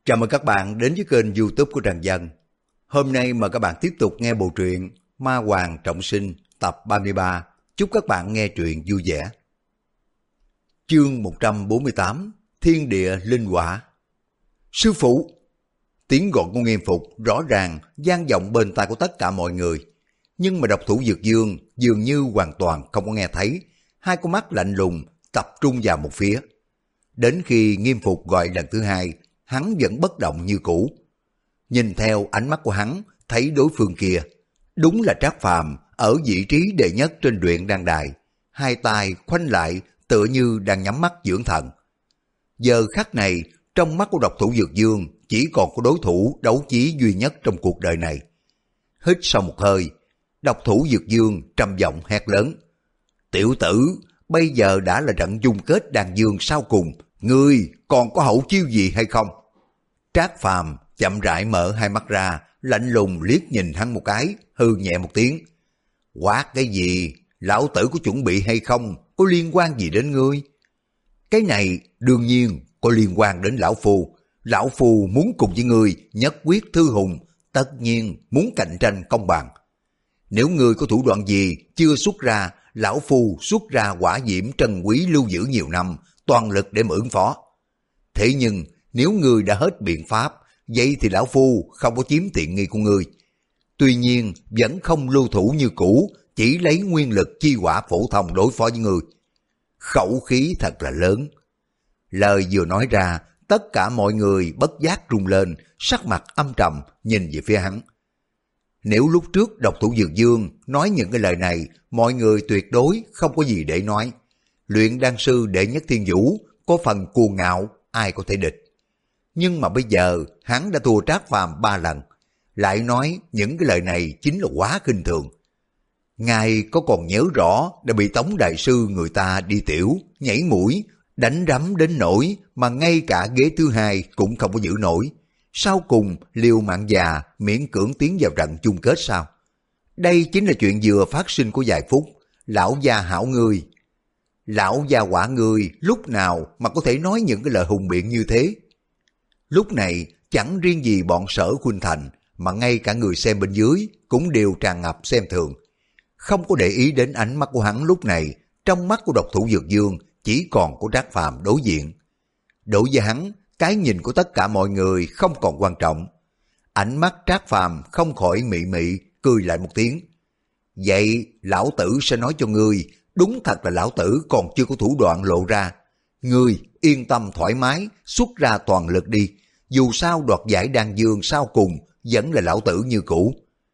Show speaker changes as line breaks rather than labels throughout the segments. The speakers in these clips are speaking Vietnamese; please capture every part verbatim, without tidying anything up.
Chào mừng các bạn đến với kênh YouTube của Trần Dân. Hôm nay mời các bạn tiếp tục nghe bộ truyện Ma Hoàng Trọng Sinh tập ba mươi ba. Chúc các bạn nghe truyện vui vẻ. Chương một trăm bốn mươi tám, Thiên Địa Linh Hỏa. Sư phụ! Tiếng gọi của Nghiêm Phục rõ ràng vang vọng bên tai của tất cả mọi người. Nhưng mà độc thủ Dược Dương dường như hoàn toàn không có nghe thấy. Hai con mắt lạnh lùng tập trung vào một phía. Đến khi Nghiêm Phục gọi lần thứ hai, hắn vẫn bất động như cũ. Nhìn theo ánh mắt của hắn, thấy đối phương kia, đúng là Trác Phàm ở vị trí đệ nhất trên luyện đan đài, hai tay khoanh lại tựa như đang nhắm mắt dưỡng thần. Giờ khắc này, trong mắt của độc thủ Dược Dương chỉ còn có đối thủ đấu chí duy nhất trong cuộc đời này. Hít sau một hơi, độc thủ Dược Dương trầm giọng hét lớn: "Tiểu tử, bây giờ đã là trận chung kết đan dương sau cùng, ngươi còn có hậu chiêu gì hay không?" Trác Phàm chậm rãi mở hai mắt ra, lạnh lùng liếc nhìn hắn một cái, hừ nhẹ một tiếng: "Quát cái gì? Lão tử có chuẩn bị hay không, có liên quan gì đến ngươi?" "Cái này đương nhiên có liên quan đến lão phu. Lão phu muốn cùng với ngươi nhất quyết thư hùng, tất nhiên muốn cạnh tranh công bằng. Nếu ngươi có thủ đoạn gì chưa xuất ra, lão phu xuất ra hỏa diễm trân quý lưu giữ nhiều năm, toàn lực để mà ứng phó. Thế nhưng nếu ngươi đã hết biện pháp, vậy thì lão phu không có chiếm tiện nghi của ngươi. Tuy nhiên vẫn không lưu thủ như cũ, chỉ lấy nguyên lực chi hỏa phổ thông đối phó với ngươi." Khẩu khí thật là lớn. Lời vừa nói ra, tất cả mọi người bất giác rung lên, sắc mặt âm trầm nhìn về phía hắn. Nếu lúc trước độc thủ Dược Dương nói những cái lời này, mọi người tuyệt đối không có gì để nói. Luyện đan sư đệ nhất thiên vũ có phần cuồng ngạo, ai có thể địch. Nhưng mà bây giờ hắn đã thua Trác Phàm ba lần, lại nói những cái lời này chính là quá khinh thường. Ngài có còn nhớ rõ đã bị Tống đại sư người ta đi tiểu, nhảy mũi, đánh rắm đến nỗi mà ngay cả ghế thứ hai cũng không có giữ nổi. Sau cùng liều mạng già miễn cưỡng tiến vào trận chung kết sao? Đây chính là chuyện vừa phát sinh của vài phút. Lão gia hảo ngươi, lão gia quả ngươi lúc nào mà có thể nói những cái lời hùng biện như thế? Lúc này chẳng riêng gì bọn Sở Khuynh Thành, mà ngay cả người xem bên dưới cũng đều tràn ngập xem thường. Không có để ý đến ánh mắt của hắn lúc này, trong mắt của độc thủ Dược Dương chỉ còn của Trác Phàm đối diện. Đối với hắn, cái nhìn của tất cả mọi người không còn quan trọng. Ánh mắt Trác Phàm không khỏi mị mị cười lại một tiếng: "Vậy lão tử sẽ nói cho ngươi, đúng thật là lão tử còn chưa có thủ đoạn lộ ra. Ngươi yên tâm thoải mái, xuất ra toàn lực đi. Dù sao đoạt giải đan dương sau cùng vẫn là lão tử như cũ."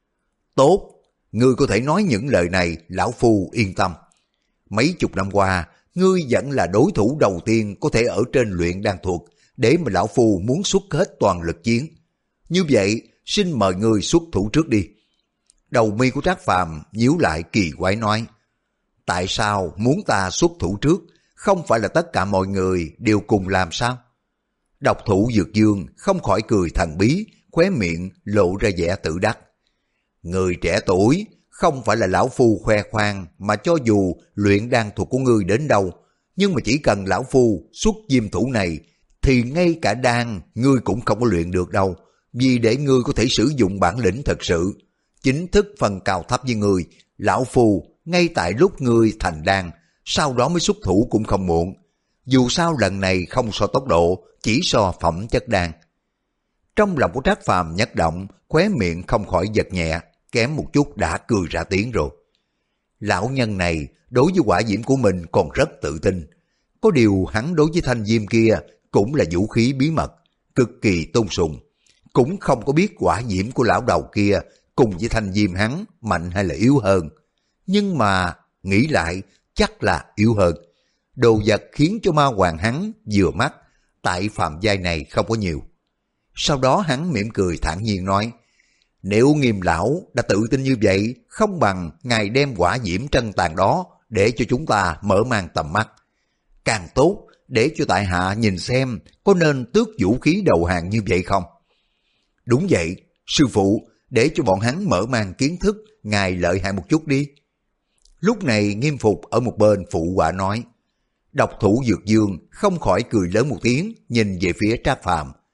"Tốt, ngươi có thể nói những lời này, lão phu yên tâm. Mấy chục năm qua, ngươi vẫn là đối thủ đầu tiên có thể ở trên luyện đan thuật, để mà lão phu muốn xuất hết toàn lực chiến. Như vậy, xin mời ngươi xuất thủ trước đi." Đầu mi của Trác Phàm nhíu lại kỳ quái nói: "Tại sao muốn ta xuất thủ trước? Không phải là tất cả mọi người đều cùng làm sao?" Độc thủ Dược Dương không khỏi cười thần bí, khóe miệng lộ ra vẻ tự đắc: "Người trẻ tuổi, không phải là lão phu khoe khoang, mà cho dù luyện đan thuật của ngươi đến đâu, nhưng mà chỉ cần lão phu xuất diêm thủ này, thì ngay cả đan ngươi cũng không có luyện được đâu. Vì để ngươi có thể sử dụng bản lĩnh thật sự, chính thức phần cao thấp với ngươi, lão phu ngay tại lúc ngươi thành đan, sau đó mới xuất thủ cũng không muộn. Dù sao lần này không so tốc độ, chỉ so phẩm chất đan." Trong lòng của Trác Phàm nhất động, khóe miệng không khỏi giật nhẹ, kém một chút đã cười ra tiếng rồi. Lão nhân này đối với hỏa diễm của mình còn rất tự tin. Có điều hắn đối với thanh diêm kia cũng là vũ khí bí mật, cực kỳ tôn sùng. Cũng không có biết hỏa diễm của lão đầu kia cùng với thanh diêm hắn mạnh hay là yếu hơn. Nhưng mà nghĩ lại chắc là yếu hơn. Đồ vật khiến cho ma hoàng hắn vừa mắt, tại phàm giai này không có nhiều. Sau đó hắn mỉm cười thản nhiên nói: "Nếu Nghiêm lão đã tự tin như vậy, không bằng ngài đem hỏa diễm trân tàn đó để cho chúng ta mở mang tầm mắt. Càng tốt, để cho tại hạ nhìn xem có nên tước vũ khí đầu hàng như vậy không?" "Đúng vậy, sư phụ, để cho bọn hắn mở mang kiến thức ngài lợi hại một chút đi." Lúc này Nghiêm Phục ở một bên phụ họa nói. Độc thủ Dược Dương không khỏi cười lớn một tiếng, nhìn về phía Trác Phàm.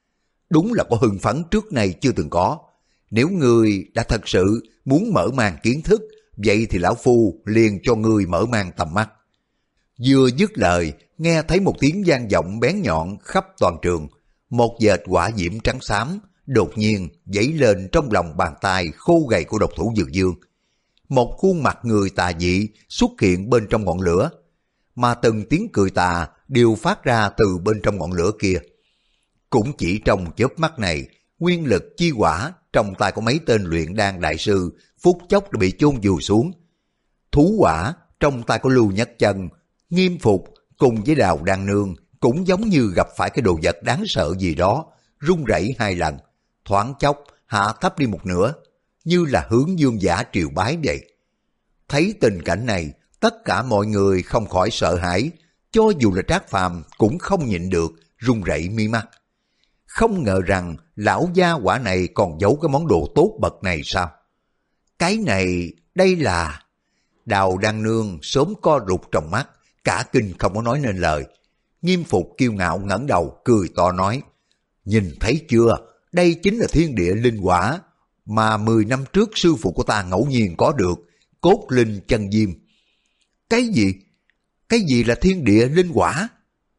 đúng là có hưng phấn trước nay chưa từng có. Nếu ngươi đã thật sự muốn mở mang kiến thức, vậy thì lão phu liền cho ngươi mở mang tầm mắt. Vừa dứt lời, nghe thấy một tiếng vang vọng bén nhọn khắp toàn trường. Một vệt hỏa diễm trắng xám đột nhiên dấy lên trong lòng bàn tay khô gầy của độc thủ Dược Dương. Một khuôn mặt người tà dị xuất hiện bên trong ngọn lửa, mà từng tiếng cười tà đều phát ra từ bên trong ngọn lửa kia. Cũng chỉ trong chớp mắt này, nguyên lực chi hỏa trong tay của mấy tên luyện đan đại sư phút chốc đã bị chôn vùi xuống. Thú hỏa trong tay của Lưu Nhất Chân, Nghiêm Phục cùng với Đào Đan Nương cũng giống như gặp phải cái đồ vật đáng sợ gì đó, rung rẩy hai lần, thoáng chốc hạ thấp đi một nửa, như là hướng dương giả triều bái vậy. Thấy tình cảnh này, tất cả mọi người không khỏi sợ hãi, cho dù là Trác Phàm cũng không nhịn được, run rẩy mi mắt. Không ngờ rằng lão gia hỏa này còn giấu cái món đồ tốt bậc này sao? Cái này, đây là... Đào Đan Nương sớm co rụt trong mắt, cả kinh không có nói nên lời. Nghiêm Phục kiêu ngạo ngẩng đầu, cười to nói, nhìn thấy chưa, đây chính là thiên địa linh quả, mà mười năm trước sư phụ của ta ngẫu nhiên có được, cốt linh chân diêm. Cái gì? Cái gì là thiên địa linh quả?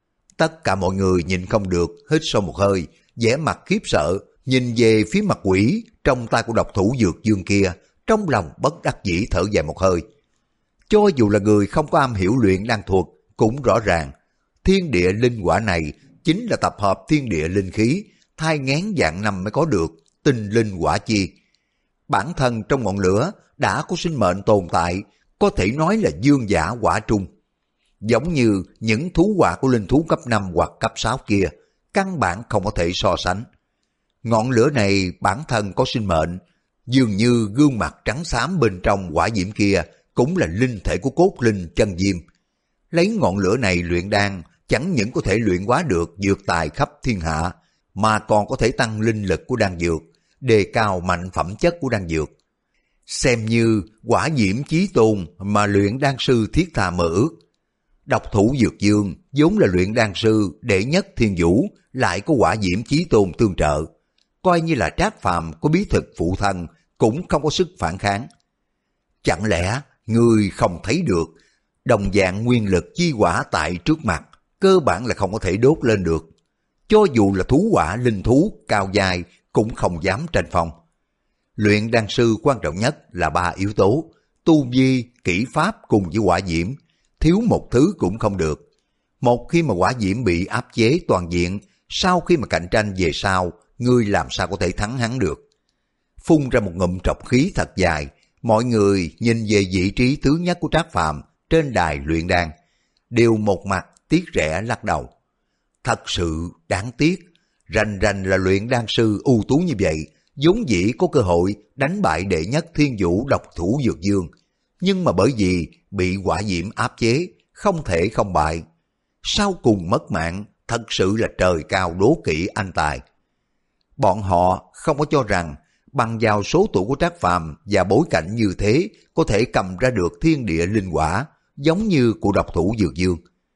Tất cả mọi người nhìn không được, hít sâu một hơi, vẻ mặt khiếp sợ, nhìn về phía mặt quỷ trong tay của độc thủ Dược Dương kia, trong lòng bất đắc dĩ thở dài một hơi. Cho dù là người không có am hiểu luyện đan thuật, cũng rõ ràng, thiên địa linh quả này chính là tập hợp thiên địa linh khí, thai nghén vạn năm mới có được, tinh linh quả chi. Bản thân trong ngọn lửa đã có sinh mệnh tồn tại, có thể nói là dương giả quả trung. Giống như những thú hỏa của linh thú cấp năm hoặc cấp sáu kia, căn bản không có thể so sánh. Ngọn lửa này bản thân có sinh mệnh, dường như gương mặt trắng xám bên trong hỏa diễm kia cũng là linh thể của cốt linh chân diêm. Lấy ngọn lửa này luyện đan chẳng những có thể luyện hóa được dược tài khắp thiên hạ, mà còn có thể tăng linh lực của đan dược, đề cao mạnh phẩm chất của đan dược. Xem như quả diễm chí tôn mà luyện đan sư thiết tha mơ ước. Độc thủ Dược Dương vốn là luyện đan sư đệ nhất thiên vũ, lại có quả diễm chí tôn tương trợ, coi như là Trác Phàm có bí thực phụ thân cũng không có sức phản kháng. Chẳng lẽ ngươi không thấy được, đồng dạng nguyên lực chi hỏa tại trước mặt, cơ bản là không có thể đốt lên được. Cho dù là thú hỏa linh thú cao dài cũng không dám tranh phong. Luyện đan sư quan trọng nhất là ba yếu tố, tu vi, kỹ pháp cùng với hỏa diễm, thiếu một thứ cũng không được. Một khi mà hỏa diễm bị áp chế toàn diện, sau khi mà cạnh tranh về sau, ngươi làm sao có thể thắng hắn được. Phun ra một ngụm trọc khí thật dài, mọi người nhìn về vị trí thứ nhất của Trác Phàm trên đài luyện đan, đều một mặt tiếc rẻ lắc đầu. Thật sự đáng tiếc, rành rành là luyện đan sư ưu tú như vậy, vốn dĩ có cơ hội đánh bại đệ nhất thiên vũ độc thủ Dược Dương, nhưng mà bởi vì bị hỏa diễm áp chế, không thể không bại. Sau cùng mất mạng, thật sự là trời cao đố kỵ anh tài. Bọn họ không có cho rằng bằng vào số tuổi của Trác Phàm và bối cảnh như thế có thể cầm ra được thiên địa linh quả giống như của độc thủ Dược Dương.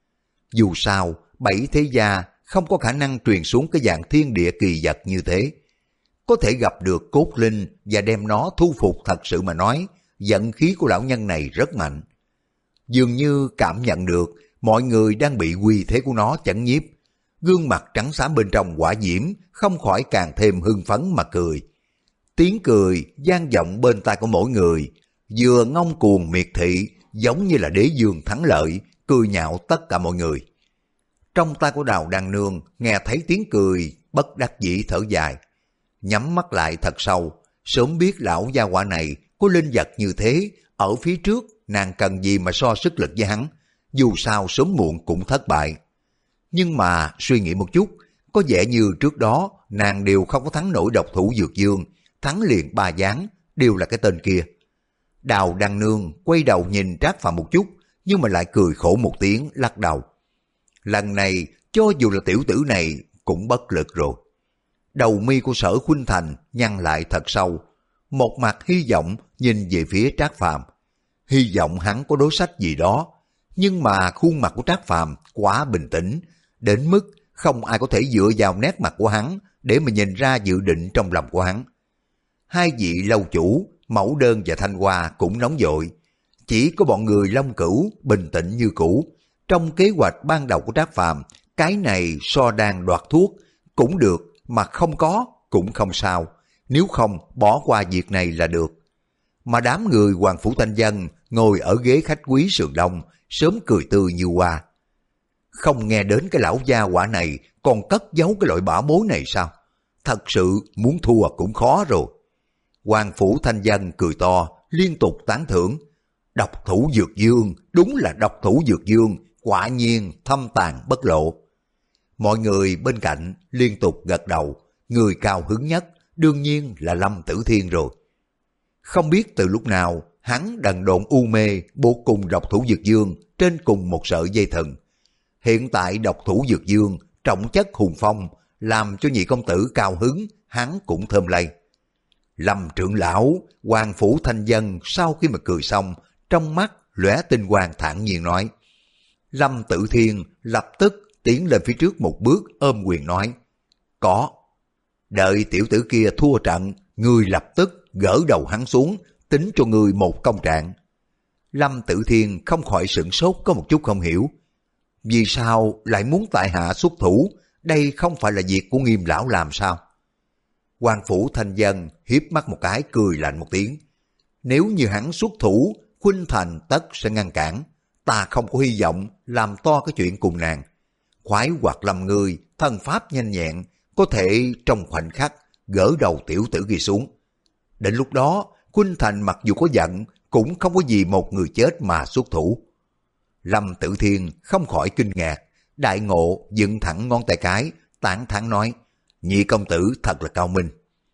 Dù sao, bảy thế gia không có khả năng truyền xuống cái dạng thiên địa kỳ vật như thế. Có thể gặp được cốt linh và đem nó thu phục, thật sự mà nói, vận khí của lão nhân này rất mạnh. Dường như cảm nhận được mọi người đang bị uy thế của nó chấn nhiếp, gương mặt trắng xám bên trong hỏa diễm không khỏi càng thêm hưng phấn mà cười. Tiếng cười vang vọng bên tai của mỗi người, vừa ngông cuồng miệt thị, giống như là đế dương thắng lợi, cười nhạo tất cả mọi người. Trong tay của Đào Đan Nương nghe thấy tiếng cười, bất đắc dĩ thở dài, nhắm mắt lại thật sâu, sớm biết lão gia hỏa này có linh vật như thế, ở phía trước nàng cần gì mà so sức lực với hắn, dù sao sớm muộn cũng thất bại. Nhưng mà suy nghĩ một chút, có vẻ như trước đó nàng đều không có thắng nổi độc thủ Dược Dương, thắng liền ba giáng, đều là cái tên kia. Đào Đan Nương quay đầu nhìn Trác Phàm một chút, nhưng mà lại cười khổ một tiếng, lắc đầu. Lần này, cho dù là tiểu tử này cũng bất lực rồi. Đầu mi của Sở Khuynh Thành nhăn lại thật sâu, một mặt hy vọng nhìn về phía Trác Phàm, hy vọng hắn có đối sách gì đó. Nhưng mà khuôn mặt của Trác Phàm quá bình tĩnh, đến mức không ai có thể dựa vào nét mặt của hắn để mà nhìn ra dự định trong lòng của hắn. Hai vị lâu chủ, Mẫu Đơn và Thanh Hoa cũng nóng vội. Chỉ có bọn người Long Cửu bình tĩnh như cũ. Trong kế hoạch ban đầu của Trác Phàm, cái này so đan đoạt thuốc cũng được, mà không có cũng không sao. Nếu không, bỏ qua việc này là được. Mà đám người Hoàng Phủ Thanh Dân ngồi ở ghế khách quý sườn đông, sớm cười tươi như hoa. Không nghe đến cái lão gia quả này còn cất giấu cái loại bảo bối này sao? Thật sự muốn thua cũng khó rồi. Hoàng Phủ Thanh Dân cười to, liên tục tán thưởng. Độc thủ Dược Dương, đúng là độc thủ Dược Dương, quả nhiên thâm tàn bất lộ. Mọi người bên cạnh liên tục gật đầu, người cao hứng nhất đương nhiên là Lâm Tử Thiên rồi. Không biết từ lúc nào, hắn đần độn u mê buộc cùng độc thủ Dược Dương trên cùng một sợi dây thừng. Hiện tại độc thủ Dược Dương trọng chất hùng phong, làm cho nhị công tử cao hứng, hắn cũng thơm lây. Lâm trưởng lão, Hoàng Phủ Thanh Dân sau khi mà cười xong, trong mắt lóe tinh quang thản nhiên nói. Lâm Tử Thiên lập tức tiến lên phía trước một bước ôm quyền nói. Có. Đợi tiểu tử kia thua trận, ngươi lập tức gỡ đầu hắn xuống, tính cho ngươi một công trạng. Lâm Tử Thiên không khỏi sửng sốt có một chút không hiểu. Vì sao lại muốn tại hạ xuất thủ? Đây không phải là việc của Nghiêm lão làm sao? Hoàng Phủ Thanh Dân hiếp mắt một cái cười lạnh một tiếng. Nếu như hắn xuất thủ, Khuynh Thành tất sẽ ngăn cản. Ta không có hy vọng làm to cái chuyện cùng nàng. Khoái hoạt lâm ngươi, thần pháp nhanh nhẹn, có thể trong khoảnh khắc gỡ đầu tiểu tử kia xuống. Đến lúc đó, Khuynh Thành mặc dù có giận, cũng không có gì một người chết mà xuất thủ. Lâm Tử Thiên không khỏi kinh ngạc, đại ngộ dựng thẳng ngón tay cái, tán thán nói, nhị công tử thật là cao minh.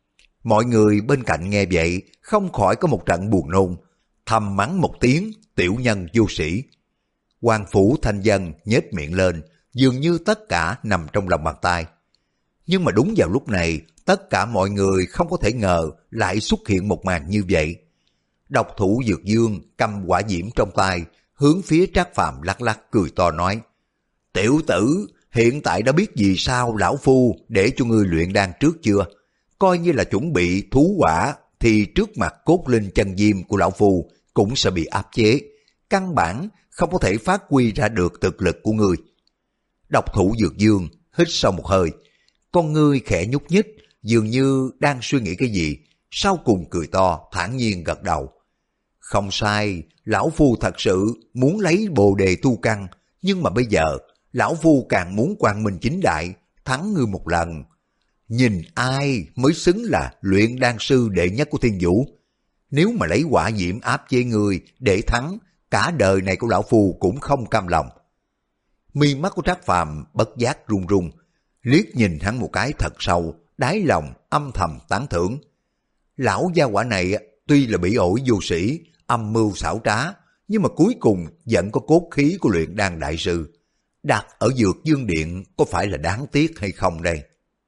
Mọi người bên cạnh nghe vậy, không khỏi có một trận buồn nôn, thầm mắng một tiếng, tiểu nhân vô sĩ. Hoàng Phủ Thanh Dân nhếch miệng lên, dường như tất cả nằm trong lòng bàn tay. Nhưng mà đúng vào lúc này, tất cả mọi người không có thể ngờ lại xuất hiện một màn như vậy. Độc thủ Dược Dương cầm quả diễm trong tay, hướng phía Trác Phàm lắc lắc cười to nói, tiểu tử, hiện tại đã biết vì sao lão phu để cho ngươi luyện đan trước chưa? Coi như là chuẩn bị thú quả, thì trước mặt cốt linh chân diêm của lão phu cũng sẽ bị áp chế. Căn bản không có thể phát huy ra được thực lực của ngươi. Độc thủ Dược Dương hít sâu một hơi, con ngươi khẽ nhúc nhích, dường như đang suy nghĩ cái gì, sau cùng cười to, thản nhiên gật đầu. Không sai, lão phu thật sự muốn lấy bồ đề tu căn, nhưng mà bây giờ, lão phu càng muốn quang minh chính đại, thắng ngươi một lần. Nhìn ai mới xứng là luyện đan sư đệ nhất của thiên vũ. Nếu mà lấy quả diễm áp chế ngươi để thắng, cả đời này của lão phu cũng không cam lòng. Mi mắt của Trác Phàm bất giác run run, liếc nhìn hắn một cái thật sâu, đáy lòng âm thầm tán thưởng. Lão gia quả này tuy là bị ổi vô sĩ, âm mưu xảo trá, nhưng mà cuối cùng vẫn có cốt khí của luyện đan đại sư. Đặt ở Dược Dương Điện có phải là đáng tiếc hay không đây?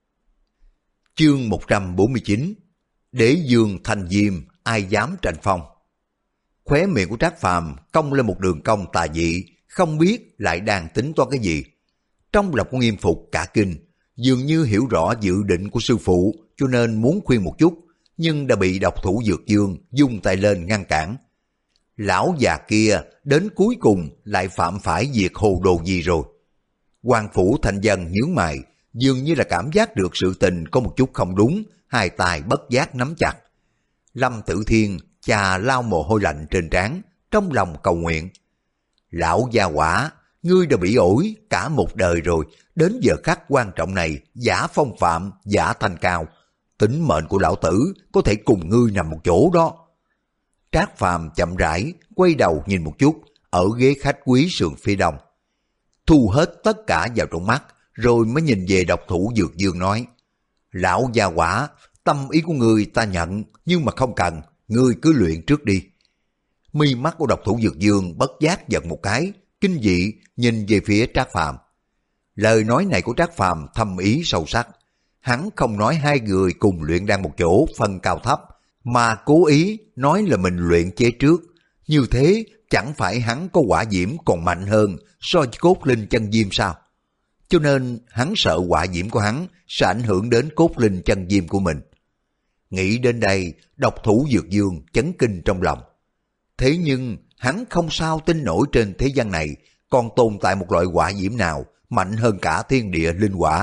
Chương một trăm bốn mươi chín. Đế Dương thành diêm, ai dám tranh phong? Khóe miệng của Trác Phàm cong lên một đường cong tà dị, không biết lại đang tính toán cái gì. Trong lòng của Nghiêm Phục cả kinh, dường như hiểu rõ dự định của sư phụ, cho nên muốn khuyên một chút, nhưng đã bị độc thủ Dược Dương dung tay lên ngăn cản. Lão già kia đến cuối cùng lại phạm phải việc hồ đồ gì rồi? Hoàng Phủ Thanh Dân nhướng mày, dường như là cảm giác được sự tình có một chút không đúng, hai tay bất giác nắm chặt. Lâm Tử Thiên chà lau mồ hôi lạnh trên trán, trong lòng cầu nguyện. Lão gia quả, ngươi đã bị ổi cả một đời rồi, đến giờ khắc quan trọng này, giả phong phạm, giả thanh cao. Tính mệnh của lão tử có thể cùng ngươi nằm một chỗ đó. Trác Phàm chậm rãi quay đầu nhìn một chút ở ghế khách quý sườn phía đông, thu hết tất cả vào trong mắt, rồi mới nhìn về độc thủ Dược Dương nói, lão gia quả, tâm ý của ngươi ta nhận, nhưng mà không cần, ngươi cứ luyện trước đi. Mi mắt của độc thủ Dược Dương bất giác giật một cái, kinh dị nhìn về phía Trác Phàm. Lời nói này của Trác Phàm thâm ý sâu sắc. Hắn không nói hai người cùng luyện đan một chỗ phân cao thấp, mà cố ý nói là mình luyện chế trước. Như thế chẳng phải hắn có quả diễm còn mạnh hơn so với cốt linh chân diêm sao? cho nên hắn sợ hỏa diễm của hắn sẽ ảnh hưởng đến cốt linh chân diêm của mình. Nghĩ đến đây, độc thủ Dược Dương chấn kinh trong lòng. Thế nhưng hắn không sao tin nổi trên thế gian này còn tồn tại một loại hỏa diễm nào mạnh hơn cả thiên địa linh hỏa.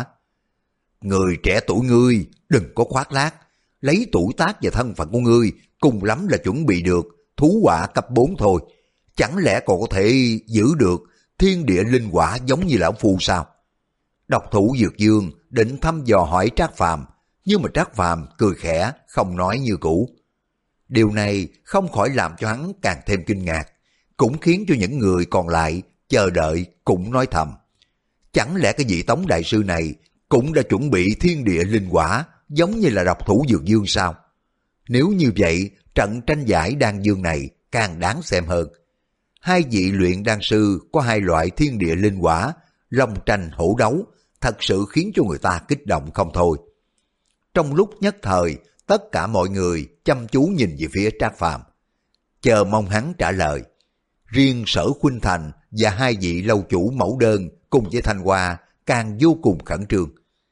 Người trẻ tuổi ngươi đừng có khoác lác, lấy tuổi tác và thân phận của ngươi cùng lắm là chuẩn bị được thú hỏa cấp bốn thôi. Chẳng lẽ còn có thể giữ được thiên địa linh hỏa giống như lão phu sao? Độc thủ Dược Dương định thăm dò hỏi Trác Phàm, nhưng mà Trác Phàm cười khẽ không nói như cũ. Điều này không khỏi làm cho hắn càng thêm kinh ngạc, cũng khiến cho những người còn lại chờ đợi cũng nói thầm. Chẳng lẽ cái vị Tống đại sư này cũng đã chuẩn bị thiên địa linh hỏa giống như là độc thủ Dược Dương sao? Nếu như vậy, trận tranh giải đan dương này càng đáng xem hơn. Hai vị luyện đan sư có hai loại thiên địa linh hỏa, long tranh hổ đấu, thật sự khiến cho người ta kích động không thôi. Trong lúc nhất thời, tất cả mọi người chăm chú nhìn về phía Trác Phàm, chờ mong hắn trả lời. Riêng Sở Khuynh Thành và hai vị lâu chủ mẫu đơn cùng với Thanh Hoa càng vô cùng khẩn trương.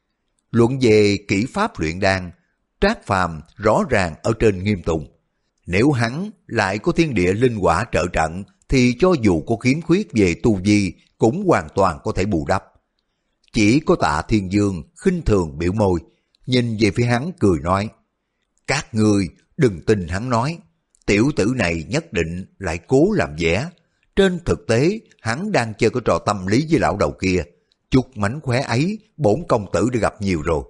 Luận về kỹ pháp luyện đan, Trác Phàm rõ ràng ở trên nghiêm tùng. Nếu hắn lại có thiên địa linh hỏa trợ trận thì cho dù có khiếm khuyết về tu vi cũng hoàn toàn có thể bù đắp. Chỉ có Tạ Thiên Dương khinh thường biểu môi, nhìn về phía hắn cười nói: các ngươi đừng tin hắn nói, tiểu tử này nhất định lại cố làm vẻ. Trên thực tế hắn đang chơi cái trò tâm lý với lão đầu kia, chút mánh khóe ấy bổn công tử đã gặp nhiều rồi.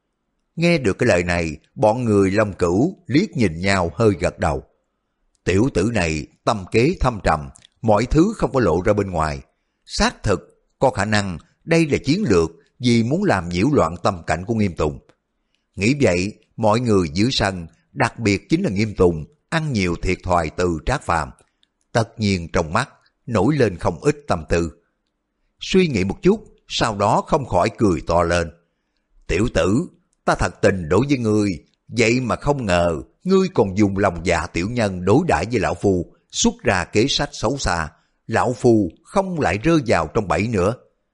Nghe được cái lời này, bọn người Long Cửu liếc nhìn nhau hơi gật đầu. Tiểu tử này tâm kế thâm trầm, mọi thứ không có lộ ra bên ngoài. Xác thực có khả năng đây là chiến lược vì muốn làm nhiễu loạn tâm cảnh của Nghiêm Tùng. Nghĩ vậy, mọi người dưới sân, đặc biệt chính là Nghiêm Tùng, ăn nhiều thiệt thòi từ Trác Phàm, tất nhiên trong mắt nổi lên không ít tâm tư. Suy nghĩ một chút, sau đó không khỏi cười to lên. Tiểu tử, ta thật tình đối với ngươi, vậy mà không ngờ ngươi còn dùng lòng dạ tiểu nhân đối đãi với lão phu, xuất ra kế sách xấu xa, lão phu không lại rơi vào trong bẫy nữa.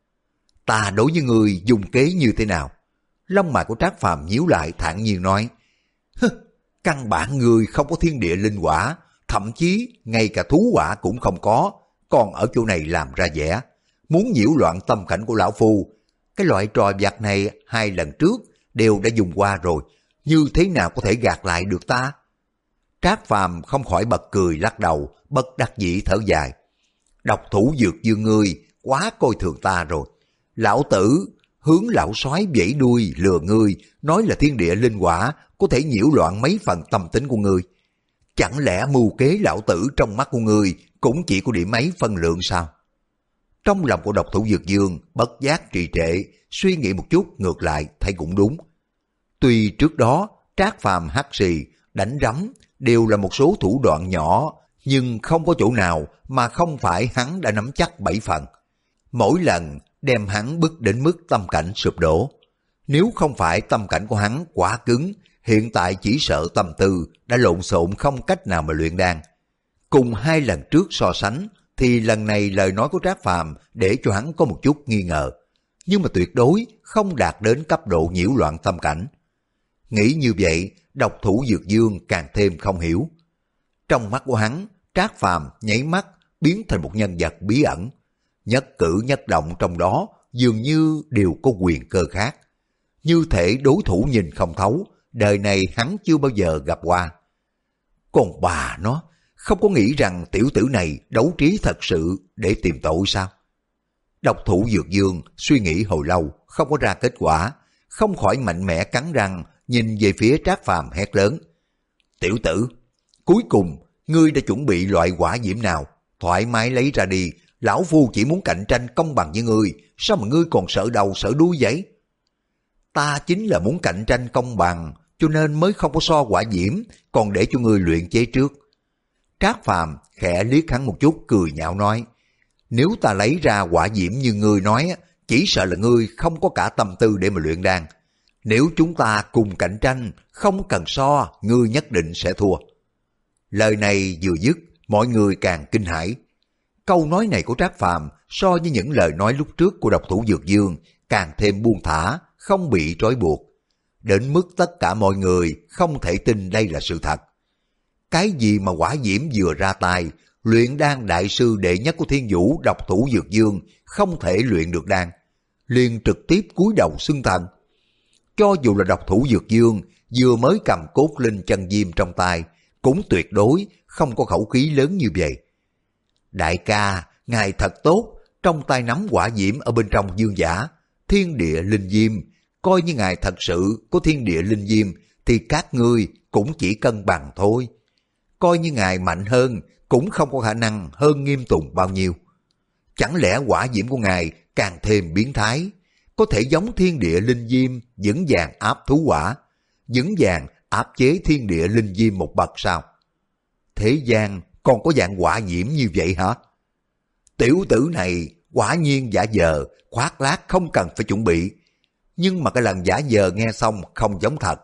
Ta đối với ngươi dùng kế như thế nào? Lông mày của Trác Phàm nhíu lại thản nhiên nói: Hứ, căn bản ngươi không có thiên địa linh hỏa, thậm chí ngay cả thú hỏa cũng không có, còn ở chỗ này làm ra vẻ, muốn nhiễu loạn tâm cảnh của lão phu. Cái loại trò vặt này hai lần trước đều đã dùng qua rồi, như thế nào có thể gạt lại được ta? Trác Phàm không khỏi bật cười lắc đầu, bất đắc dĩ thở dài. Độc thủ Dược Dương ngươi quá coi thường ta rồi. Lão tử hướng lão soái vẫy đuôi lừa ngươi, nói là thiên địa linh hỏa có thể nhiễu loạn mấy phần tâm tính của ngươi. Chẳng lẽ mưu kế lão tử trong mắt của ngươi cũng chỉ có điểm mấy phân lượng sao? Trong lòng của độc thủ Dược Dương bất giác trì trệ, suy nghĩ một chút ngược lại thấy cũng đúng. Tuy trước đó Trác Phàm hắt xì, đánh rắm đều là một số thủ đoạn nhỏ, nhưng không có chỗ nào mà không phải hắn đã nắm chắc bảy phần. Mỗi lần đem hắn bức đến mức tâm cảnh sụp đổ. Nếu không phải tâm cảnh của hắn quá cứng, hiện tại chỉ sợ tâm tư đã lộn xộn không cách nào mà luyện đan. Cùng hai lần trước so sánh, thì lần này lời nói của Trác Phàm để cho hắn có một chút nghi ngờ, nhưng mà tuyệt đối không đạt đến cấp độ nhiễu loạn tâm cảnh. Nghĩ như vậy, độc thủ Dược Dương càng thêm không hiểu. Trong mắt của hắn, Trác Phàm nháy mắt biến thành một nhân vật bí ẩn. Nhất cử nhất động trong đó dường như đều có quyền cơ khác. Như thể đối thủ nhìn không thấu, đời này hắn chưa bao giờ gặp qua. Còn bà nó, không có nghĩ rằng tiểu tử này đấu trí thật sự để tìm tội sao? Độc thủ Dược Dương suy nghĩ hồi lâu, không có ra kết quả, không khỏi mạnh mẽ cắn răng, nhìn về phía Trác Phàm hét lớn. Tiểu tử, cuối cùng ngươi đã chuẩn bị loại hỏa diễm nào? Thoải mái lấy ra đi, lão phu chỉ muốn cạnh tranh công bằng với ngươi, sao mà ngươi còn sợ đầu sợ đuôi vậy? Ta chính là muốn cạnh tranh công bằng, cho nên mới không có so hỏa diễm, còn để cho ngươi luyện chế trước. Trác Phàm khẽ liếc hắn một chút cười nhạo nói, nếu ta lấy ra hỏa diễm như ngươi nói, chỉ sợ là ngươi không có cả tâm tư để mà luyện đan. Nếu chúng ta cùng cạnh tranh, không cần so, ngươi nhất định sẽ thua. Lời này vừa dứt, mọi người càng kinh hãi. Câu nói này của Trác Phàm so với những lời nói lúc trước của độc thủ Dược Dương càng thêm buông thả, không bị trói buộc. Đến mức tất cả mọi người không thể tin đây là sự thật. Cái gì mà Hỏa Diễm vừa ra tay, luyện đan đại sư đệ nhất của Thiên Vũ Độc Thủ Dược Dương không thể luyện được đan, liền trực tiếp cúi đầu xưng thần. Cho dù là Độc Thủ Dược Dương vừa mới cầm cốt linh chân diêm trong tay, cũng tuyệt đối không có khẩu khí lớn như vậy. Đại ca, ngài thật tốt, trong tay nắm hỏa diễm ở bên trong dương giả, thiên địa linh diêm, coi như ngài thật sự có thiên địa linh diêm thì các ngươi cũng chỉ cân bằng thôi. Coi như ngài mạnh hơn cũng không có khả năng hơn Nghiêm Tùng bao nhiêu. Chẳng lẽ hỏa diễm của ngài càng thêm biến thái, có thể giống thiên địa linh diêm vững vàng áp thú hỏa, vững vàng áp chế thiên địa linh diêm một bậc sao? Thế gian còn có dạng hỏa diễm như vậy hả? Tiểu tử này quả nhiên giả vờ, khoác lác không cần phải chuẩn bị. Nhưng mà cái lần giả vờ nghe xong không giống thật.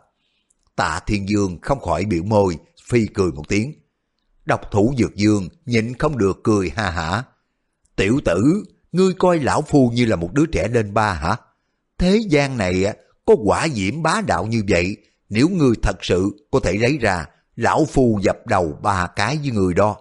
Tạ Thiên Dương không khỏi biểu môi, phi cười một tiếng. Độc Thủ Dược Dương nhịn không được cười ha hả. Tiểu tử, ngươi coi lão phu như là một đứa trẻ lên ba hả? Thế gian này có hỏa diễm bá đạo như vậy, nếu ngươi thật sự có thể lấy ra, lão phu dập đầu ba cái với người đó.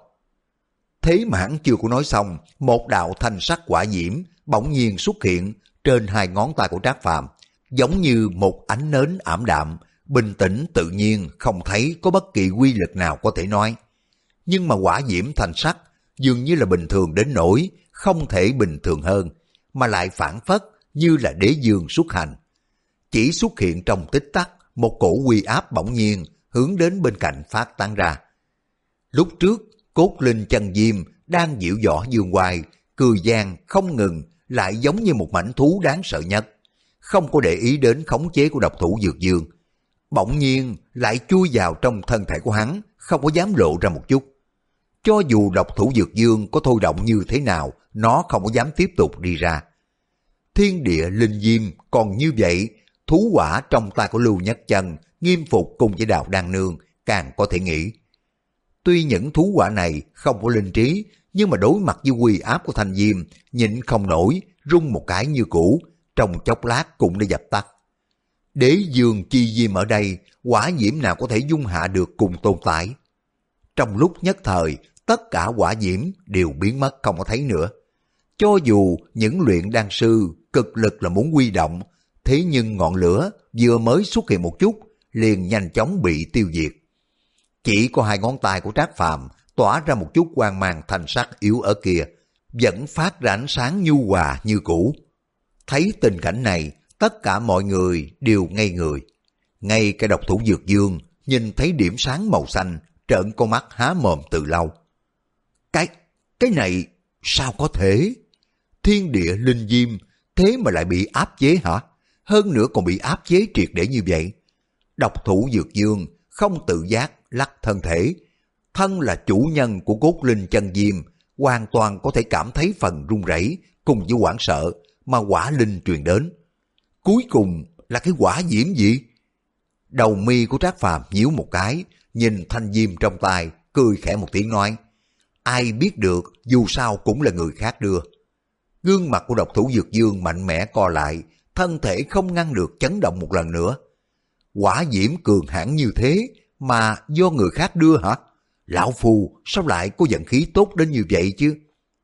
Thế mà hắn chưa có nói xong, một đạo thanh sắc hỏa diễm bỗng nhiên xuất hiện trên hai ngón tay của Trác Phàm, giống như một ánh nến ảm đạm, bình tĩnh tự nhiên, không thấy có bất kỳ quy lực nào có thể nói. Nhưng mà hỏa diễm thanh sắc dường như là bình thường đến nỗi không thể bình thường hơn, mà lại phản phất như là đế dương xuất hành. Chỉ xuất hiện trong tích tắc, một cổ uy áp bỗng nhiên hướng đến bên cạnh phát tán ra. Lúc trước, cốt linh chân diêm đang diễu võ dương hoài, cười gian không ngừng, lại giống như một mảnh thú đáng sợ nhất, không có để ý đến khống chế của Độc Thủ Dược Dương. Bỗng nhiên lại chui vào trong thân thể của hắn, không có dám lộ ra một chút. Cho dù Độc Thủ Dược Dương có thôi động như thế nào, nó không có dám tiếp tục đi ra. Thiên địa linh diêm còn như vậy, thú hỏa trong tay của Lưu Nhất Chân, Nghiêm Phục cùng với Đào Đan Nương càng có thể nghĩ. Tuy những thú hỏa này không có linh trí, nhưng mà đối mặt với uy áp của thanh diêm, nhịn không nổi, rung một cái như cũ, trong chốc lát cũng đã dập tắt. Đế dương chi diêm ở đây, hỏa diễm nào có thể dung hạ được cùng tồn tại. Trong lúc nhất thời, tất cả hỏa diễm đều biến mất không có thấy nữa. Cho dù những luyện đan sư cực lực là muốn huy động, thế nhưng ngọn lửa vừa mới xuất hiện một chút, liền nhanh chóng bị tiêu diệt. Chỉ có hai ngón tay của Trác Phàm tỏa ra một chút quang mang thanh sắc yếu ở kia, vẫn phát ra ánh sáng nhu hòa như cũ. Thấy tình cảnh này, tất cả mọi người đều ngây người. Ngay cái Độc Thủ Dược Dương nhìn thấy điểm sáng màu xanh, trợn con mắt há mồm từ lâu. Cái, cái này sao có thể? Thiên địa linh diêm thế mà lại bị áp chế hả? Hơn nữa còn bị áp chế triệt để như vậy. Độc Thủ Dược Dương không tự giác lắc thân thể. Thân là chủ nhân của cốt linh chân diêm, hoàn toàn có thể cảm thấy phần run rẩy cùng với hoảng sợ mà hỏa linh truyền đến. Cuối cùng là cái hỏa diễm gì? Đầu mi của Trác Phàm nhíu một cái, nhìn thanh diêm trong tay, cười khẽ một tiếng nói, ai biết được, dù sao cũng là người khác đưa. Gương mặt của Độc Thủ Dược Dương mạnh mẽ co lại, thân thể không ngăn được chấn động một lần nữa. Hỏa diễm cường hãn như thế mà do người khác đưa hả? Lão Phu sao lại có vận khí tốt đến như vậy chứ?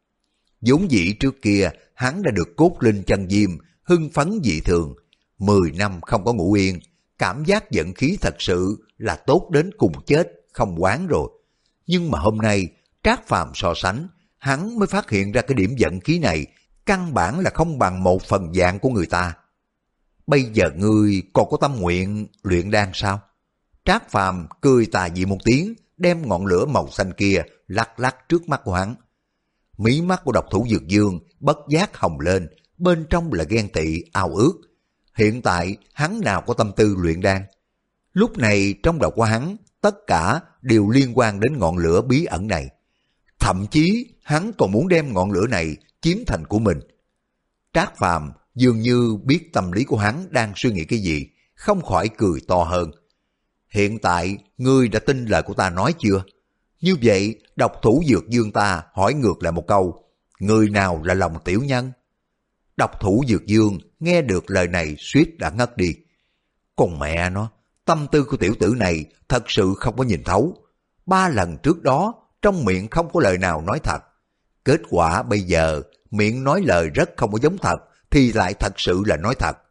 Vốn dĩ trước kia hắn đã được cốt linh chân diêm hưng phấn dị thường, mười năm không có ngủ yên, cảm giác vận khí thật sự là tốt đến cùng chết không oán rồi. Nhưng mà hôm nay Trác Phàm so sánh, hắn mới phát hiện ra cái điểm vận khí này căn bản là không bằng một phần vạn của người ta. Bây giờ ngươi còn có tâm nguyện luyện đan sao? Trác Phàm cười tà dị một tiếng, đem ngọn lửa màu xanh kia lắc lắc trước mắt của hắn. Mí mắt của Độc Thủ Dược Dương bất giác hồng lên, bên trong là ghen tị ao ước. Hiện tại hắn nào có tâm tư luyện đan? Lúc này trong đầu của hắn tất cả đều liên quan đến ngọn lửa bí ẩn này. Thậm chí hắn còn muốn đem ngọn lửa này chiếm thành của mình. Trác Phàm dường như biết tâm lý của hắn đang suy nghĩ cái gì, không khỏi cười to hơn. Hiện tại ngươi đã tin lời của ta nói chưa? Như vậy Độc Thủ Dược Dương ta hỏi ngược lại một câu, người nào là lòng tiểu nhân? Độc thủ Dược Dương nghe được lời này suýt đã ngất đi. Con mẹ nó, tâm tư của tiểu tử này thật sự không có nhìn thấu. Ba lần trước đó, trong miệng không có lời nào nói thật. Kết quả bây giờ, miệng nói lời rất không có giống thật, thì lại thật sự là nói thật.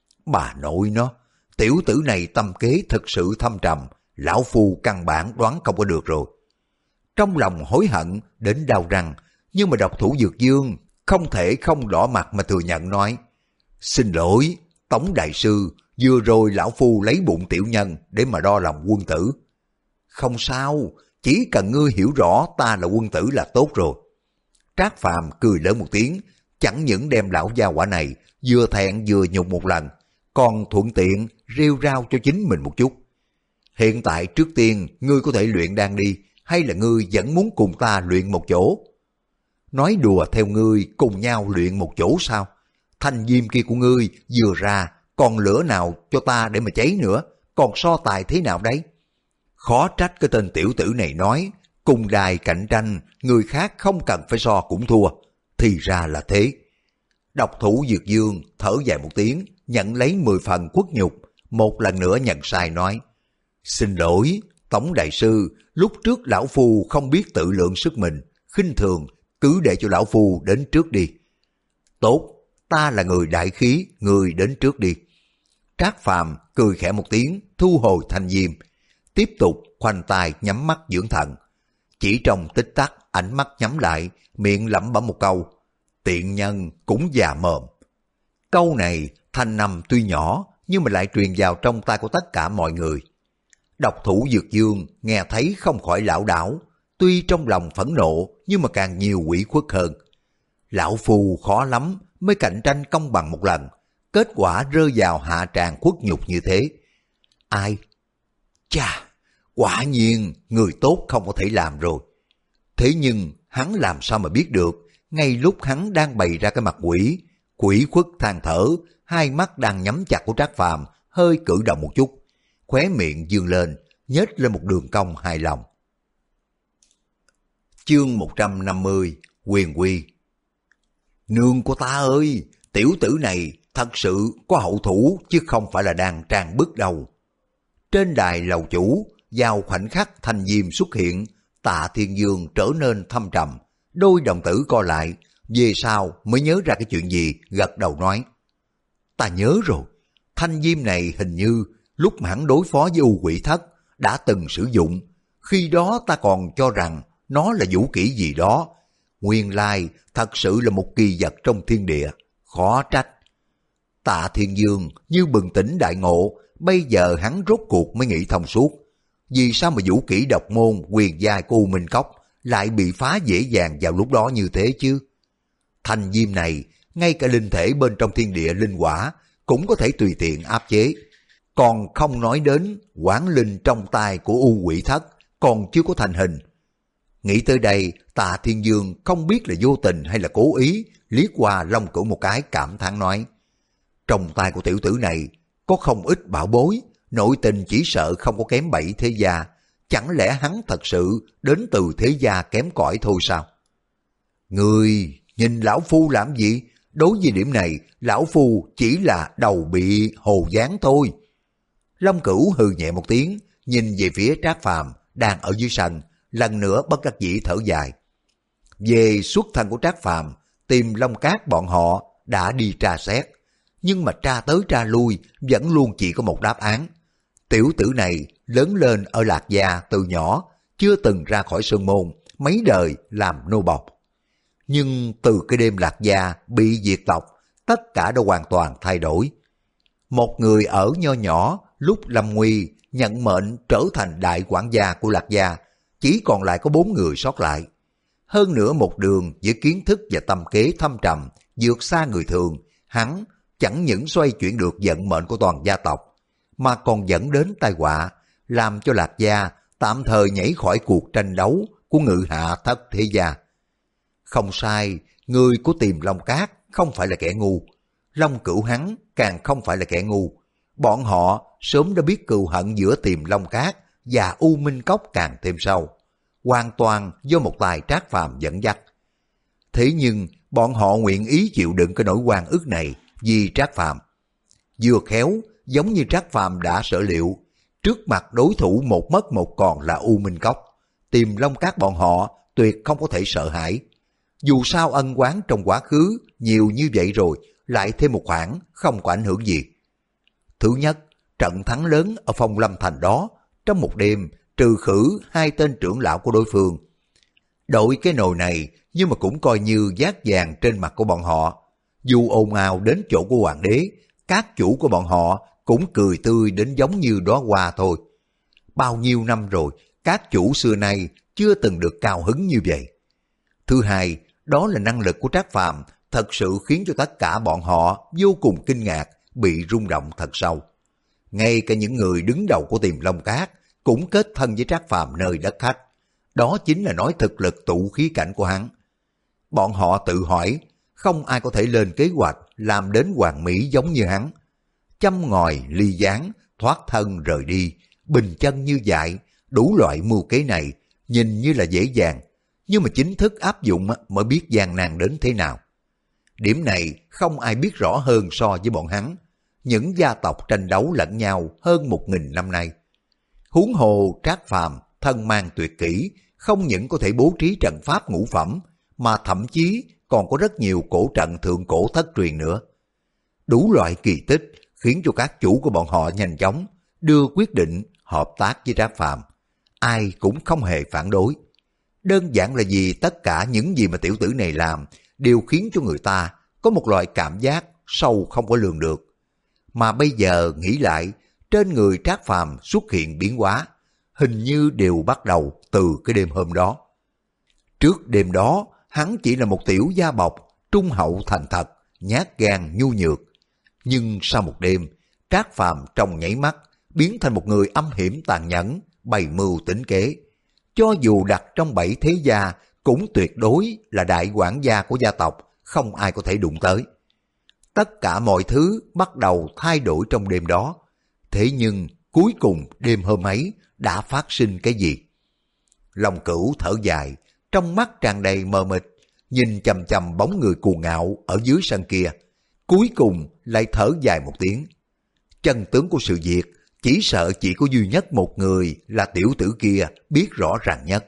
Bà nội nó, tiểu tử này tâm kế thật sự thâm trầm, lão phu căn bản đoán không có được rồi. Trong lòng hối hận đến đau răng, nhưng mà độc thủ Dược Dương không thể không đỏ mặt mà thừa nhận nói: xin lỗi, Tống đại sư, vừa rồi lão phu lấy bụng tiểu nhân để mà đo lòng quân tử. Không sao, chỉ cần ngươi hiểu rõ ta là quân tử là tốt rồi. Trác Phàm cười lớn một tiếng, chẳng những đem lão gia hỏa này vừa thẹn vừa nhục một lần, còn thuận tiện rêu rao cho chính mình một chút. Hiện tại trước tiên ngươi có thể luyện đan đi, hay là ngươi vẫn muốn cùng ta luyện một chỗ? Nói đùa theo ngươi cùng nhau luyện một chỗ sao? Thanh diêm kia của ngươi vừa ra, còn lửa nào cho ta để mà cháy nữa, còn so tài thế nào đấy? Khó trách cái tên tiểu tử này nói, cùng đài cạnh tranh, người khác không cần phải so cũng thua. Thì ra là thế. Độc thủ Dược Dương thở dài một tiếng, nhận lấy mười phần khuất nhục, một lần nữa nhận sai nói: xin lỗi, Tống đại sư, lúc trước lão phu không biết tự lượng sức mình, khinh thường, cứ để cho lão phu đến trước đi. Tốt, ta là người đại khí, người đến trước đi. Trác Phàm cười khẽ một tiếng, thu hồi thanh diêm, tiếp tục khoanh tay nhắm mắt dưỡng thần. Chỉ trong tích tắc, ánh mắt nhắm lại, miệng lẩm bẩm một câu: tiện nhân cũng già mồm. Câu này thanh năm tuy nhỏ, nhưng mà lại truyền vào trong tai của tất cả mọi người. Độc thủ Dược Dương nghe thấy không khỏi lảo đảo, tuy trong lòng phẫn nộ nhưng mà càng nhiều ủy khuất hơn. Lão phu khó lắm mới cạnh tranh công bằng một lần, kết quả rơi vào hạ tràng khuất nhục như thế. Ai? Chà, quả nhiên người tốt không có thể làm rồi. Thế nhưng hắn làm sao mà biết được, ngay lúc hắn đang bày ra cái mặt quỷ, quỷ khuất than thở, hai mắt đang nhắm chặt của Trác Phàm hơi cử động một chút, khóe miệng dương lên, nhếch lên một đường cong hài lòng. Chương một trăm năm mươi, Quyền Quy. Nương của ta ơi, tiểu tử này thật sự có hậu thủ chứ không phải là đang trang bức đâu. Trên đài lầu chủ, vào khoảnh khắc thanh diêm xuất hiện, Tạ Thiên Dương trở nên thâm trầm, đôi đồng tử co lại, về sau mới nhớ ra cái chuyện gì, gật đầu nói: ta nhớ rồi, thanh diêm này hình như lúc mà hắn đối phó với U Quỷ Thất đã từng sử dụng, khi đó ta còn cho rằng nó là vũ kỹ gì đó, nguyên lai thật sự là một kỳ vật trong thiên địa, khó trách. Tạ Thiên Dương như bừng tỉnh đại ngộ, bây giờ hắn rốt cuộc mới nghĩ thông suốt, vì sao mà vũ kỹ độc môn quyền giai của U Minh Cốc lại bị phá dễ dàng vào lúc đó như thế chứ? Thanh diêm này, ngay cả linh thể bên trong thiên địa linh quả cũng có thể tùy tiện áp chế, còn không nói đến quán linh trong tay của U Quỷ Thất còn chưa có thành hình. Nghĩ tới đây, Tạ Thiên Dương không biết là vô tình hay là cố ý liếc qua Long Cửu một cái, cảm thán nói: trong tay của tiểu tử này có không ít bảo bối, nội tình chỉ sợ không có kém bảy thế gia, chẳng lẽ hắn thật sự đến từ thế gia kém cỏi thôi sao? Người nhìn lão phu làm gì? Đối với điểm này, lão phu chỉ là đầu bị hồ dán thôi. Long Cửu hừ nhẹ một tiếng, nhìn về phía Trác Phàm đang ở dưới sân, lần nữa bất đắc dĩ thở dài. Về xuất thân của Trác Phàm, tìm Long Cát bọn họ đã đi tra xét, nhưng mà tra tới tra lui vẫn luôn chỉ có một đáp án. Tiểu tử này lớn lên ở Lạc Gia từ nhỏ, chưa từng ra khỏi sơn môn, mấy đời làm nô bộc. Nhưng từ cái đêm Lạc Gia bị diệt tộc, tất cả đã hoàn toàn thay đổi. Một người ở nho nhỏ, lúc lâm nguy nhận mệnh trở thành đại quản gia của Lạc Gia, chỉ còn lại có bốn người sót lại. Hơn nữa một đường với kiến thức và tâm kế thâm trầm, vượt xa người thường, hắn chẳng những xoay chuyển được vận mệnh của toàn gia tộc, mà còn dẫn đến tai họa, làm cho Lạc Gia tạm thời nhảy khỏi cuộc tranh đấu của Ngự Hạ Thất thế gia. Không sai, người của Tiềm Long Cát không phải là kẻ ngu, Long Cửu hắn càng không phải là kẻ ngu. Bọn họ sớm đã biết cừu hận giữa Tiềm Long Cát và U Minh Cốc càng thêm sâu, hoàn toàn do một tài Trác Phàm dẫn dắt. Thế nhưng bọn họ nguyện ý chịu đựng cái nỗi oan ức này vì Trác Phàm. Vừa khéo, giống như Trác Phàm đã sở liệu, trước mặt đối thủ một mất một còn là U Minh Cốc, Tìm Long Cát bọn họ tuyệt không có thể sợ hãi. Dù sao ân oán trong quá khứ nhiều như vậy rồi, lại thêm một khoản không có ảnh hưởng gì. Thứ nhất, trận thắng lớn ở Phong Lâm Thành đó, trong một đêm trừ khử hai tên trưởng lão của đối phương. Đội cái nồi này nhưng mà cũng coi như vát vàng trên mặt của bọn họ. Dù ồn ào đến chỗ của hoàng đế, các chủ của bọn họ cũng cười tươi đến giống như đóa hoa thôi. Bao nhiêu năm rồi, các chủ xưa nay chưa từng được cao hứng như vậy. Thứ hai, đó là năng lực của Trác Phàm thật sự khiến cho tất cả bọn họ vô cùng kinh ngạc, bị rung động thật sâu. Ngay cả những người đứng đầu của Tiềm Long Cát cũng kết thân với Trác Phàm nơi đất khách. Đó chính là nói thực lực tụ khí cảnh của hắn. Bọn họ tự hỏi, không ai có thể lên kế hoạch làm đến hoàn mỹ giống như hắn. Châm ngòi, ly gián, thoát thân rời đi, bình chân như vậy, đủ loại mưu kế này, nhìn như là dễ dàng, nhưng mà chính thức áp dụng mới biết gian nan đến thế nào. Điểm này không ai biết rõ hơn so với bọn hắn, những gia tộc tranh đấu lẫn nhau hơn một nghìn năm nay. Huống hồ Trác Phàm thân mang tuyệt kỹ, không những có thể bố trí trận pháp ngũ phẩm, mà thậm chí còn có rất nhiều cổ trận thượng cổ thất truyền nữa. Đủ loại kỳ tích khiến cho các chủ của bọn họ nhanh chóng đưa quyết định hợp tác với Trác Phàm. Ai cũng không hề phản đối. Đơn giản là vì tất cả những gì mà tiểu tử này làm đều khiến cho người ta có một loại cảm giác sâu không có lường được. Mà bây giờ nghĩ lại, trên người Trác Phàm xuất hiện biến hóa, hình như đều bắt đầu từ cái đêm hôm đó. Trước đêm đó, hắn chỉ là một tiểu gia bọc, trung hậu thành thật, nhát gan nhu nhược. Nhưng sau một đêm, Trác Phàm trong nháy mắt biến thành một người âm hiểm tàn nhẫn, bày mưu tính kế. Cho dù đặt trong bảy thế gia cũng tuyệt đối là đại quản gia của gia tộc, không ai có thể đụng tới. Tất cả mọi thứ bắt đầu thay đổi trong đêm đó. Thế nhưng cuối cùng đêm hôm ấy đã phát sinh cái gì? Long Cửu thở dài, trong mắt tràn đầy mờ mịt, nhìn chằm chằm bóng người cuồng ngạo ở dưới sân kia. Cuối cùng lại thở dài một tiếng. Chân tướng của sự việc chỉ sợ chỉ có duy nhất một người là tiểu tử kia biết rõ ràng nhất.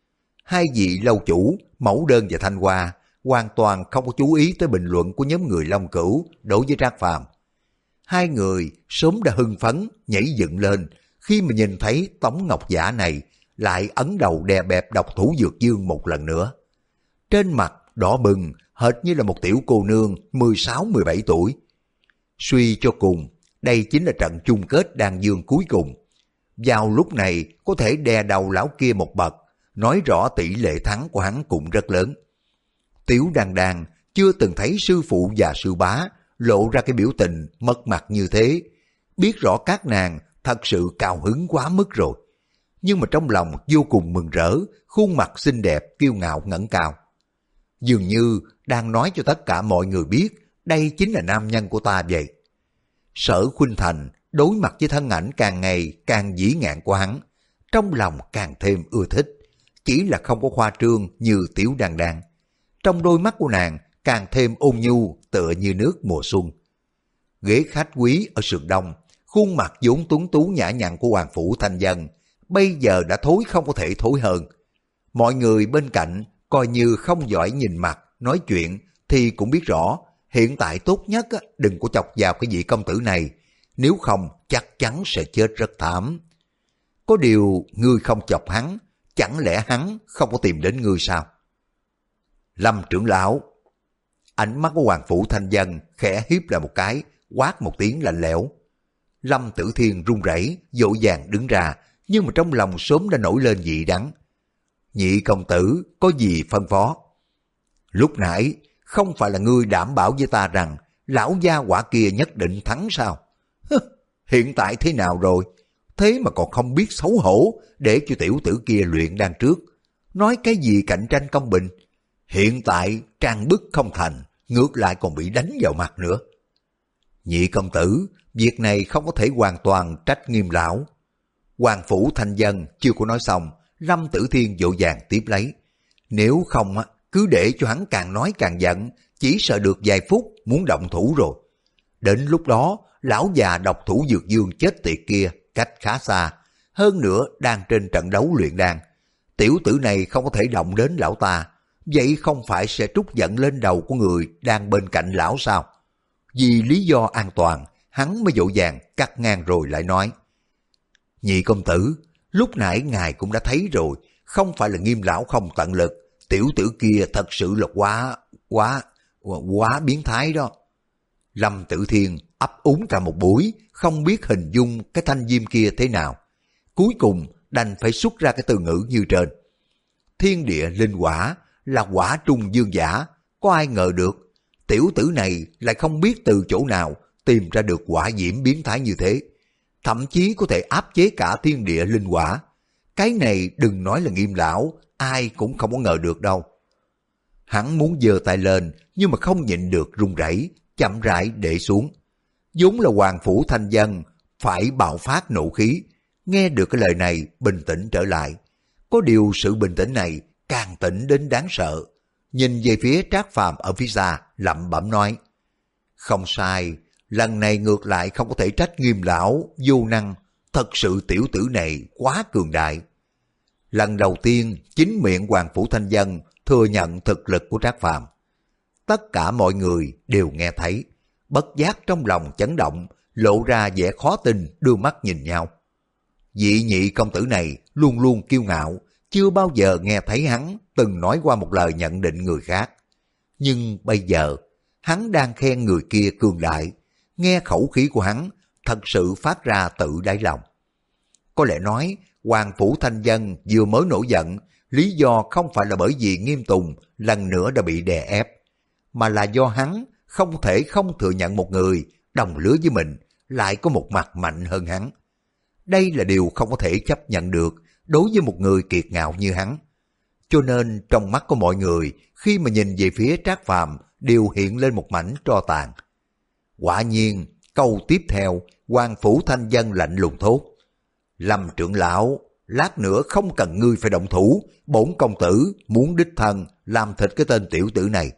Hai vị lâu chủ, Mẫu Đơn và Thanh Hoa hoàn toàn không có chú ý tới bình luận của nhóm người Long Cửu đối với Trác Phàm. Hai người sớm đã hưng phấn nhảy dựng lên khi mà nhìn thấy Tống Ngọc Giả này lại ấn đầu đè bẹp độc thủ Dược Dương một lần nữa. Trên mặt đỏ bừng hệt như là một tiểu cô nương mười sáu mười bảy tuổi. Suy cho cùng, đây chính là trận chung kết đan dương cuối cùng. Vào lúc này có thể đè đầu lão kia một bậc, nói rõ tỷ lệ thắng của hắn cũng rất lớn. Tiểu Đan Đan chưa từng thấy sư phụ và sư bá lộ ra cái biểu tình mất mặt như thế, biết rõ các nàng thật sự cao hứng quá mức rồi. Nhưng mà trong lòng vô cùng mừng rỡ, khuôn mặt xinh đẹp kiêu ngạo ngẩng cao. Dường như đang nói cho tất cả mọi người biết đây chính là nam nhân của ta vậy. Sở Khuynh Thành đối mặt với thân ảnh càng ngày càng dĩ ngạn của hắn, trong lòng càng thêm ưa thích, chỉ là không có khoa trương như Tiểu Đan Đan. Trong đôi mắt của nàng càng thêm ôn nhu tựa như nước mùa xuân. Ghế khách quý ở sườn đông, khuôn mặt vốn tuấn tú nhã nhặn của Hoàng Phủ Thanh Dân bây giờ đã thối không có thể thối hơn. Mọi người bên cạnh coi như không giỏi nhìn mặt nói chuyện thì cũng biết rõ hiện tại tốt nhất đừng có chọc vào cái vị công tử này, nếu không chắc chắn sẽ chết rất thảm. Có điều ngươi không chọc hắn, chẳng lẽ hắn không có tìm đến ngươi sao? Lâm trưởng lão. Ánh mắt của Hoàng Phủ Thanh Dân khẽ hiếp lại một cái, quát một tiếng lạnh lẽo. Lâm Tử Thiên run rẩy, vội vàng đứng ra, nhưng mà trong lòng sớm đã nổi lên dị đắng. Nhị công tử có gì phân phó? Lúc nãy không phải là ngươi đảm bảo với ta rằng lão gia quả kia nhất định thắng sao? Hứ, hiện tại thế nào rồi? Thế mà còn không biết xấu hổ để cho tiểu tử kia luyện đan trước. Nói cái gì cạnh tranh công bình? Hiện tại trang bức không thành, ngược lại còn bị đánh vào mặt nữa. Nhị công tử, việc này không có thể hoàn toàn trách Nghiêm lão. Hoàng Phủ Thanh Dân chưa có nói xong, Lâm Tử Thiên vội vàng tiếp lấy. Nếu không, cứ để cho hắn càng nói càng giận, chỉ sợ được vài phút muốn động thủ rồi. Đến lúc đó, lão già độc thủ dược dương chết tiệt kia cách khá xa, hơn nữa đang trên trận đấu luyện đan. Tiểu tử này không có thể động đến lão ta, vậy không phải sẽ trút giận lên đầu của người đang bên cạnh lão sao? Vì lý do an toàn, hắn mới vội vàng cắt ngang rồi lại nói: Nhị công tử, lúc nãy ngài cũng đã thấy rồi, không phải là Nghiêm lão không tận lực, tiểu tử kia thật sự là quá, quá, quá biến thái đó. Lâm Tử Thiên ấp úng cả một buổi, không biết hình dung cái thanh diêm kia thế nào. Cuối cùng đành phải xuất ra cái từ ngữ như trên. Thiên địa linh quả là quả trung dương giả, có ai ngờ được, tiểu tử này lại không biết từ chỗ nào tìm ra được quả diễm biến thái như thế. Thậm chí có thể áp chế cả thiên địa linh quả. Cái này đừng nói là Nghiêm lão, ai cũng không có ngờ được đâu. Hắn muốn giơ tay lên, nhưng mà không nhịn được run rẩy, chậm rãi để xuống. Vốn là hoàng phủ thanh dân, phải bạo phát nộ khí. Nghe được cái lời này, bình tĩnh trở lại. Có điều sự bình tĩnh này càng tĩnh đến đáng sợ. Nhìn về phía Trác Phàm ở phía xa, lẩm bẩm nói: Không sai, lần này ngược lại không có thể trách Nghiêm lão vô năng, thật sự tiểu tử này quá cường đại. Lần đầu tiên, chính miệng hoàng phủ thanh dân thừa nhận thực lực của Trác Phàm. Tất cả mọi người đều nghe thấy, bất giác trong lòng chấn động, lộ ra vẻ khó tin, đưa mắt nhìn nhau. Vị nhị công tử này luôn luôn kiêu ngạo, chưa bao giờ nghe thấy hắn từng nói qua một lời nhận định người khác. Nhưng bây giờ, hắn đang khen người kia cường đại, nghe khẩu khí của hắn thật sự phát ra tự đáy lòng. Có lẽ nói, hoàng phủ thanh dân vừa mới nổi giận, lý do không phải là bởi vì Nghiêm Tùng lần nữa đã bị đè ép, mà là do hắn không thể không thừa nhận một người đồng lứa với mình lại có một mặt mạnh hơn hắn. Đây là điều không có thể chấp nhận được đối với một người kiệt ngạo như hắn. Cho nên trong mắt của mọi người khi mà nhìn về phía Trác Phàm đều hiện lên một mảnh tro tàn. Quả nhiên, câu tiếp theo, hoàng phủ thanh dân lạnh lùng thốt: Lâm trưởng lão, lát nữa không cần ngươi phải động thủ, bổn công tử muốn đích thân làm thịt cái tên tiểu tử này.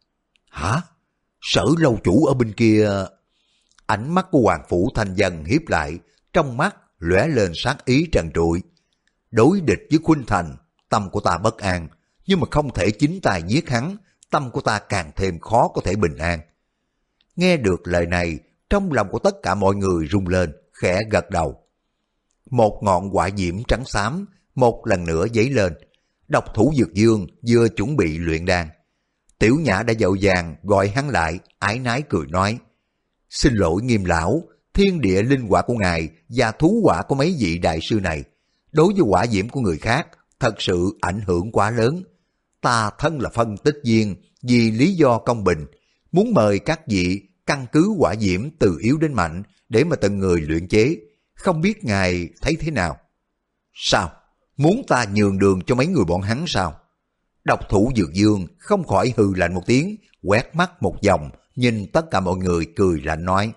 Hả? Sở lâu chủ ở bên kia... Ánh mắt của hoàng phủ thanh dân hiếp lại, trong mắt lóe lên sát ý trần trụi. Đối địch với Khuynh Thành, tâm của ta bất an, nhưng mà không thể chính tay giết hắn, tâm của ta càng thêm khó có thể bình an. Nghe được lời này, trong lòng của tất cả mọi người rung lên, khẽ gật đầu. Một ngọn hỏa diễm trắng xám một lần nữa dấy lên. Độc thủ Dược Dương vừa chuẩn bị luyện đan. Tiểu Nhã đã dội vàng gọi hắn lại, ái nái cười nói: Xin lỗi Nghiêm lão, thiên địa linh quả của ngài và thú quả của mấy vị đại sư này, đối với hỏa diễm của người khác thật sự ảnh hưởng quá lớn. Ta thân là phân tích viên, vì lý do công bình, muốn mời các vị căn cứ hỏa diễm từ yếu đến mạnh để mà từng người luyện chế, không biết ngài thấy thế nào? Sao? Muốn ta nhường đường cho mấy người bọn hắn sao? Độc thủ Dược Dương không khỏi hừ lạnh một tiếng, quét mắt một vòng, nhìn tất cả mọi người cười lạnh nói: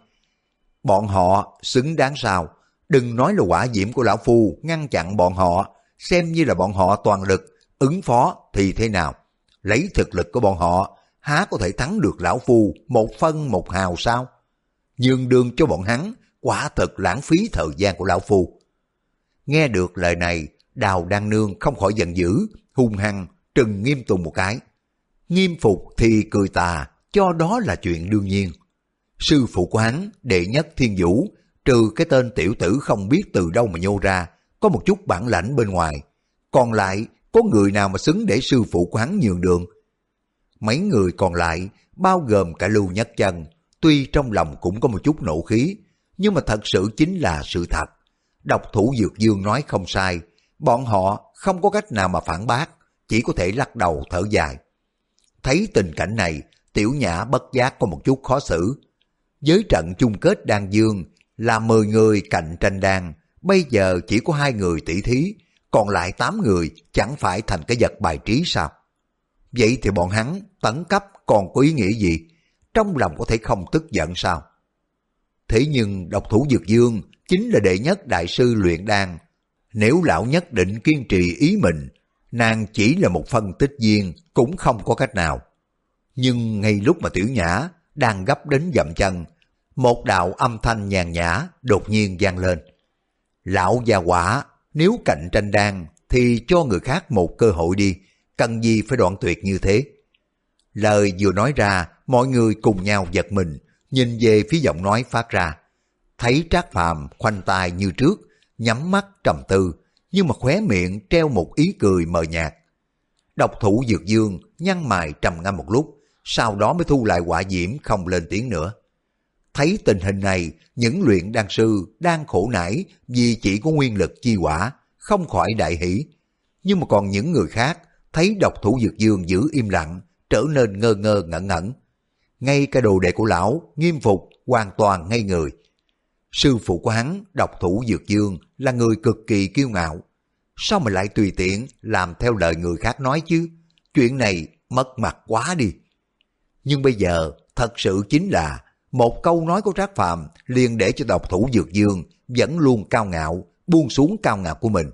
Bọn họ xứng đáng sao? Đừng nói là hỏa diễm của lão phu ngăn chặn bọn họ, xem như là bọn họ toàn lực ứng phó thì thế nào? Lấy thực lực của bọn họ, há có thể thắng được lão phu một phân một hào sao? Nhường đường cho bọn hắn, quả thật lãng phí thời gian của lão phu. Nghe được lời này, Đào Đan Nương không khỏi giận dữ, hung hăng trừng Nghiêm Tùng một cái. Nghiêm Phục thì cười tà, cho đó là chuyện đương nhiên. Sư phụ của hắn, đệ nhất thiên vũ, trừ cái tên tiểu tử không biết từ đâu mà nhô ra, có một chút bản lãnh bên ngoài. Còn lại, có người nào mà xứng để sư phụ của hắn nhường đường? Mấy người còn lại, bao gồm cả Lưu Nhất Chân, tuy trong lòng cũng có một chút nộ khí, nhưng mà thật sự chính là sự thật. Độc thủ Dược Dương nói không sai, bọn họ không có cách nào mà phản bác, chỉ có thể lắc đầu thở dài. Thấy tình cảnh này, Tiểu Nhã bất giác có một chút khó xử. Với trận chung kết đan dương là mười người cạnh tranh đan, bây giờ chỉ có hai người tỷ thí, còn lại tám người chẳng phải thành cái vật bài trí sao? Vậy thì bọn hắn tấn cấp còn có ý nghĩa gì? Trong lòng có thể không tức giận sao? Thế nhưng độc thủ Dược Dương chính là đệ nhất đại sư luyện đan. Nếu lão nhất định kiên trì ý mình, nàng chỉ là một phân tích viên cũng không có cách nào. Nhưng ngay lúc mà Tiểu Nhã đang gấp đến dậm chân, một đạo âm thanh nhàn nhã đột nhiên vang lên. Lão già quả, nếu cạnh tranh đan thì cho người khác một cơ hội đi, cần gì phải đoạn tuyệt như thế. Lời vừa nói ra, mọi người cùng nhau giật mình, nhìn về phía giọng nói phát ra. Thấy Trác Phàm khoanh tay như trước, nhắm mắt trầm tư, nhưng mà khóe miệng treo một ý cười mờ nhạt. Độc thủ Dược Dương nhăn mày trầm ngâm một lúc, sau đó mới thu lại hỏa diễm không lên tiếng nữa. Thấy tình hình này, những luyện đan sư đang khổ nải vì chỉ có nguyên lực chi hỏa, không khỏi đại hỷ. Nhưng mà còn những người khác thấy độc thủ Dược Dương giữ im lặng, trở nên ngơ ngơ ngẩn ngẩn. Ngay cả đồ đệ của lão, Nghiêm Phục, hoàn toàn ngây người. Sư phụ của hắn, độc thủ Dược Dương, là người cực kỳ kiêu ngạo. Sao mà lại tùy tiện làm theo lời người khác nói chứ? Chuyện này mất mặt quá đi. Nhưng bây giờ thật sự chính là một câu nói của Trác Phàm liền để cho độc thủ Dược Dương vẫn luôn cao ngạo, buông xuống cao ngạo của mình.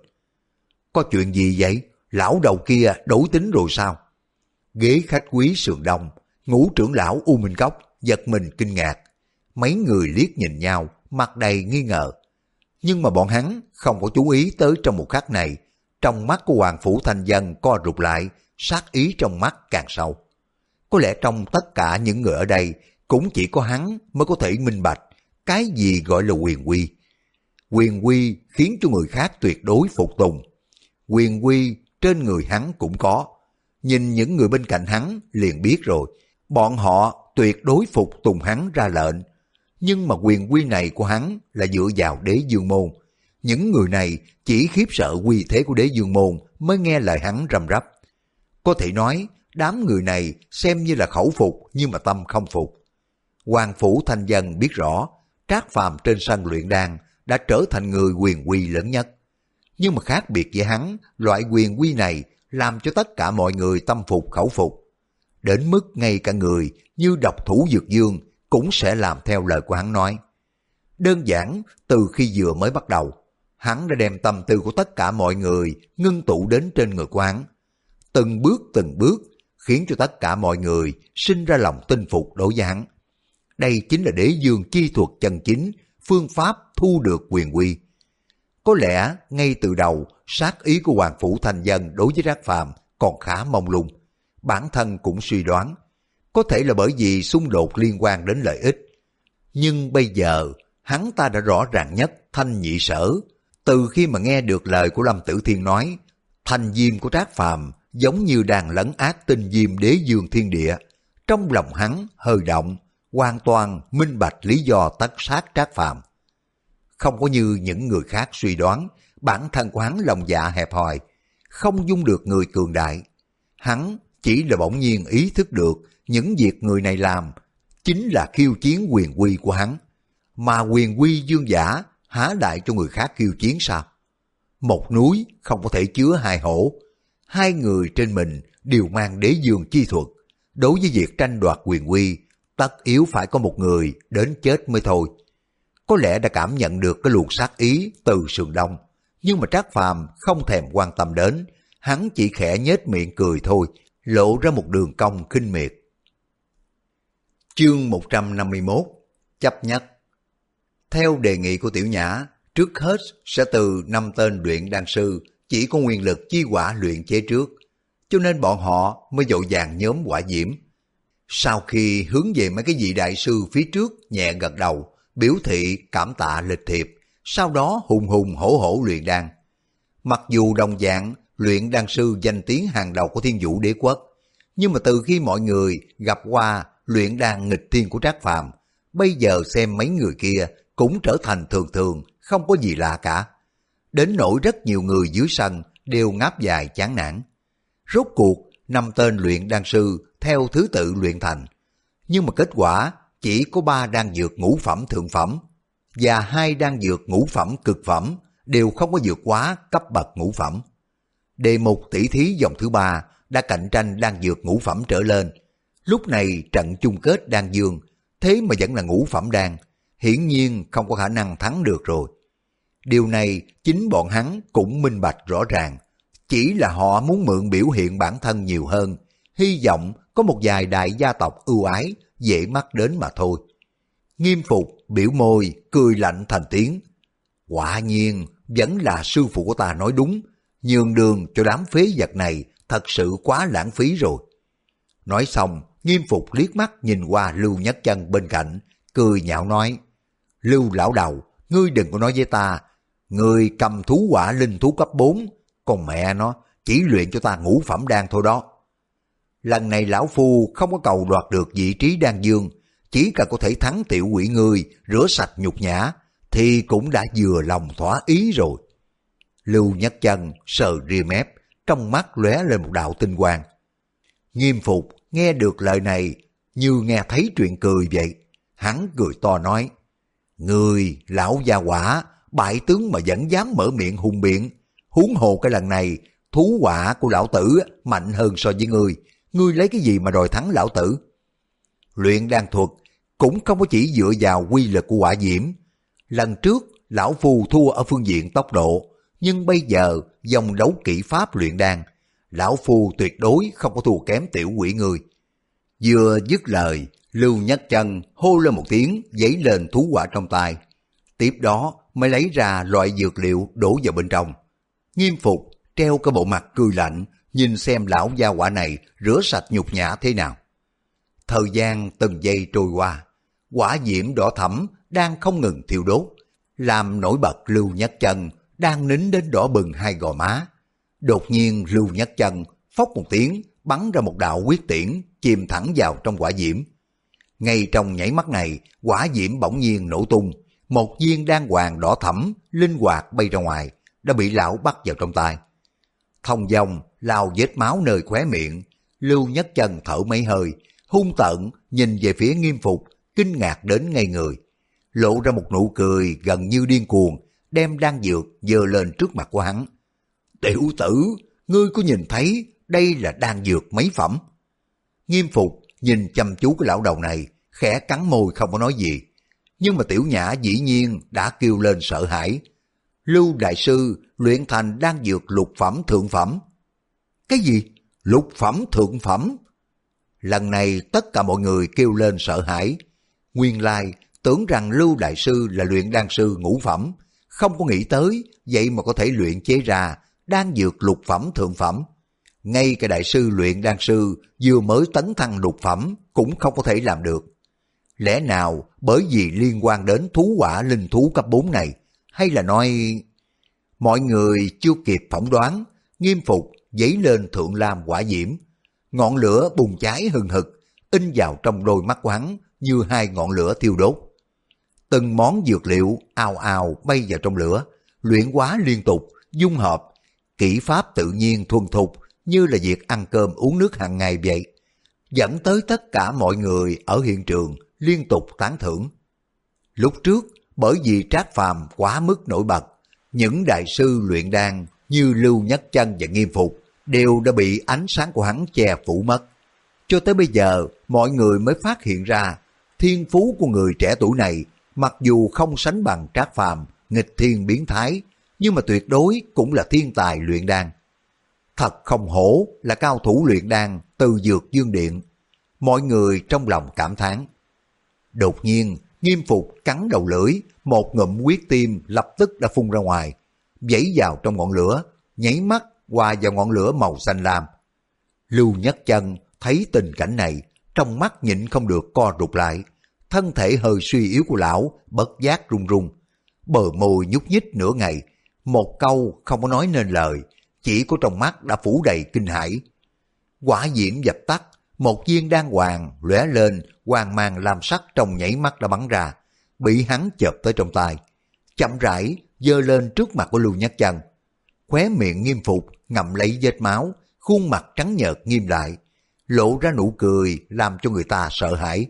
Có chuyện gì vậy? Lão đầu kia đổi tính rồi sao? Ghế khách quý sườn đông, Ngũ trưởng lão U Minh Cốc giật mình kinh ngạc. Mấy người liếc nhìn nhau, mặt đầy nghi ngờ. Nhưng mà bọn hắn không có chú ý tới trong một khắc này, trong mắt của Hoàng Phủ Thanh Dân co rụt lại, sát ý trong mắt càng sâu. Có lẽ trong tất cả những người ở đây, cũng chỉ có hắn mới có thể minh bạch cái gì gọi là quyền quy. Quyền quy khiến cho người khác tuyệt đối phục tùng. Quyền quy trên người hắn cũng có. Nhìn những người bên cạnh hắn liền biết rồi, bọn họ tuyệt đối phục tùng hắn ra lệnh. Nhưng mà quyền quy này của hắn là dựa vào Đế Dương Môn. Những người này chỉ khiếp sợ uy thế của Đế Dương Môn mới nghe lời hắn răm rắp. Có thể nói, đám người này xem như là khẩu phục nhưng mà tâm không phục. Hoàng Phủ Thanh Dân biết rõ, Trác Phàm trên sân luyện đan đã trở thành người quyền quy lớn nhất. Nhưng mà khác biệt với hắn, loại quyền quy này làm cho tất cả mọi người tâm phục khẩu phục. Đến mức ngay cả người như độc thủ Dược Dương cũng sẽ làm theo lời của hắn nói. Đơn giản, từ khi vừa mới bắt đầu, hắn đã đem tâm tư của tất cả mọi người ngưng tụ đến trên người của hắn. Từng bước từng bước, khiến cho tất cả mọi người sinh ra lòng tin phục đối với hắn. Đây chính là Đế Dương chi thuật chân chính, phương pháp thu được quyền quy. Có lẽ ngay từ đầu, sát ý của Hoàng Phủ Thanh Dân đối với Trác Phàm còn khá mông lung. Bản thân cũng suy đoán, có thể là bởi vì xung đột liên quan đến lợi ích. Nhưng bây giờ, hắn ta đã rõ ràng nhất thanh nhị sở. Từ khi mà nghe được lời của Lâm Tử Thiên nói, thanh diêm của Trác Phàm giống như đang lấn át tinh diêm Đế Dương thiên địa. Trong lòng hắn hơi động, hoàn toàn minh bạch lý do tất sát Trác Phàm. Không có như những người khác suy đoán, bản thân của hắn lòng dạ hẹp hòi, không dung được người cường đại. Hắn chỉ là bỗng nhiên ý thức được những việc người này làm chính là khiêu chiến quyền quy của hắn. Mà quyền quy dương giả há đại cho người khác khiêu chiến sao? Một núi không có thể chứa hai hổ. Hai người trên mình đều mang Đế Dương chi thuật. Đối với việc tranh đoạt quyền quy, tất yếu phải có một người đến chết mới thôi. Có lẽ đã cảm nhận được cái luồng sát ý từ sườn đông, nhưng mà Trác Phàm không thèm quan tâm đến, hắn chỉ khẽ nhếch miệng cười thôi, lộ ra một đường cong khinh miệt. Chương một trăm năm mươi mốt, chấp nhất. Theo đề nghị của Tiểu Nhã, trước hết sẽ từ năm tên luyện đan sư chỉ có nguyên lực chi hỏa luyện chế trước, cho nên bọn họ mới vội vàng nhóm hỏa diễm. Sau khi hướng về mấy cái vị đại sư phía trước nhẹ gật đầu, biểu thị cảm tạ lịch thiệp, sau đó hùng hùng hổ hổ luyện đan. Mặc dù đồng dạng luyện đan sư danh tiếng hàng đầu của Thiên Vũ Đế Quốc, nhưng mà từ khi mọi người gặp qua luyện đan nghịch thiên của Trác Phàm, bây giờ xem mấy người kia cũng trở thành thường thường, không có gì lạ cả. Đến nỗi rất nhiều người dưới sân đều ngáp dài chán nản. Rốt cuộc, năm tên luyện đan sư theo thứ tự luyện thành, nhưng mà kết quả chỉ có ba đan dược ngũ phẩm thượng phẩm và hai đan dược ngũ phẩm cực phẩm đều không có vượt quá cấp bậc ngũ phẩm. Đề mục tỷ thí vòng thứ ba đã cạnh tranh đan dược ngũ phẩm trở lên. Lúc này trận chung kết đan dương, thế mà vẫn là ngũ phẩm đan, hiển nhiên không có khả năng thắng được rồi. Điều này chính bọn hắn cũng minh bạch rõ ràng, chỉ chỉ là họ muốn mượn biểu hiện bản thân nhiều hơn, hy vọng có một vài đại gia tộc ưu ái, dễ mắt đến mà thôi. Nghiêm Phục biểu môi, cười lạnh thành tiếng. Quả nhiên, vẫn là sư phụ của ta nói đúng, nhường đường cho đám phế vật này thật sự quá lãng phí rồi. Nói xong, Nghiêm Phục liếc mắt nhìn qua Lưu Nhất Chân bên cạnh, cười nhạo nói, Lưu lão đầu, ngươi đừng có nói với ta, ngươi cầm thú quả linh thú cấp bốn, còn mẹ nó chỉ luyện cho ta ngũ phẩm đan thôi đó. Lần này lão phu không có cầu đoạt được vị trí đan dương, chỉ cần có thể thắng tiểu quỷ ngươi, rửa sạch nhục nhã, thì cũng đã vừa lòng thỏa ý rồi. Lưu Nhất Chân sờ ria mép, trong mắt lóe lên một đạo tinh quang. Nghiêm Phục nghe được lời này như nghe thấy chuyện cười vậy, hắn cười to nói, ngươi lão gia quả, bại tướng mà vẫn dám mở miệng hùng biện, huống hồ cái lần này thú quả của lão tử mạnh hơn so với ngươi, ngươi lấy cái gì mà đòi thắng lão tử? Luyện đan thuật cũng không có chỉ dựa vào quy lực của quả diễm. Lần trước lão phu thua ở phương diện tốc độ, nhưng bây giờ dòng đấu kỹ pháp luyện đan, lão phu tuyệt đối không có thua kém tiểu quỷ ngươi. Vừa dứt lời, Lưu Nhất Chân hô lên một tiếng, giấy lên thú quả trong tay. Tiếp đó mới lấy ra loại dược liệu đổ vào bên trong. Nghiêm Phục treo cái bộ mặt cười lạnh, nhìn xem lão gia quả này rửa sạch nhục nhã thế nào. Thời gian từng giây trôi qua, quả diễm đỏ thẫm đang không ngừng thiêu đốt, làm nổi bật Lưu Nhất Chân đang nín đến đỏ bừng hai gò má. Đột nhiên Lưu Nhất Chân phốc một tiếng bắn ra một đạo huyết tiễn chìm thẳng vào trong quả diễm. Ngay trong nhảy mắt này, quả diễm bỗng nhiên nổ tung, một viên đan hoàng đỏ thẫm linh hoạt bay ra ngoài, đã bị lão bắt vào trong tay. Thông dong lao vết máu nơi khóe miệng, Lưu Nhất Chân thở mấy hơi, hung tợn nhìn về phía Nghiêm Phục, kinh ngạc đến ngây người, lộ ra một nụ cười gần như điên cuồng, đem đan dược giơ lên trước mặt của hắn. Tiểu tử, ngươi có nhìn thấy đây là đan dược mấy phẩm? Nghiêm Phục nhìn chăm chú cái lão đầu này, khẽ cắn môi không có nói gì, nhưng mà Tiểu Nhã dĩ nhiên đã kêu lên sợ hãi. Lưu đại sư luyện thành đan dược lục phẩm thượng phẩm. Cái gì? Lục phẩm thượng phẩm? Lần này tất cả mọi người kêu lên sợ hãi. Nguyên lai tưởng rằng Lưu đại sư là luyện đan sư ngũ phẩm, không có nghĩ tới vậy mà có thể luyện chế ra đan dược lục phẩm thượng phẩm. Ngay cả đại sư luyện đan sư vừa mới tấn thăng lục phẩm cũng không có thể làm được. Lẽ nào bởi vì liên quan đến thú quả linh thú cấp bốn này, hay là nói... Mọi người chưa kịp phỏng đoán, Nghiêm Phục giấy lên thượng lam quả diễm. Ngọn lửa bùng cháy hừng hực, in vào trong đôi mắt của hắn như hai ngọn lửa thiêu đốt. Từng món dược liệu ào ào bay vào trong lửa, luyện hóa liên tục, dung hợp, kỹ pháp tự nhiên thuần thục như là việc ăn cơm uống nước hàng ngày vậy, dẫn tới tất cả mọi người ở hiện trường liên tục tán thưởng. Lúc trước, bởi vì Trác Phàm quá mức nổi bật, những đại sư luyện đan như Lưu Nhất Chân và Nghiêm Phục đều đã bị ánh sáng của hắn che phủ mất. Cho tới bây giờ, mọi người mới phát hiện ra thiên phú của người trẻ tuổi này, mặc dù không sánh bằng Trác Phàm nghịch thiên biến thái, nhưng mà tuyệt đối cũng là thiên tài luyện đan. Thật không hổ là cao thủ luyện đan từ Dược Dương Điện. Mọi người trong lòng cảm thán. Đột nhiên, Nghiêm Phục cắn đầu lưỡi, một ngụm huyết tim lập tức đã phun ra ngoài, vẩy vào trong ngọn lửa, nháy mắt hòa vào ngọn lửa màu xanh lam. Lưu Nhất Chân thấy tình cảnh này, trong mắt nhịn không được co rụt lại, thân thể hơi suy yếu của lão bất giác run run, bờ môi nhúc nhích nửa ngày, một câu không có nói nên lời, chỉ có trong mắt đã phủ đầy kinh hãi. Quả diễm dập tắt, một viên đan hoàng lóe lên, quang mang lam sắc trong nhảy mắt đã bắn ra, bị hắn chộp tới trong tay, chậm rãi giơ lên trước mặt của Lưu Nhất Chân. Khóe miệng Nghiêm Phục ngậm lấy vết máu, khuôn mặt trắng nhợt nghiêm lại, lộ ra nụ cười làm cho người ta sợ hãi.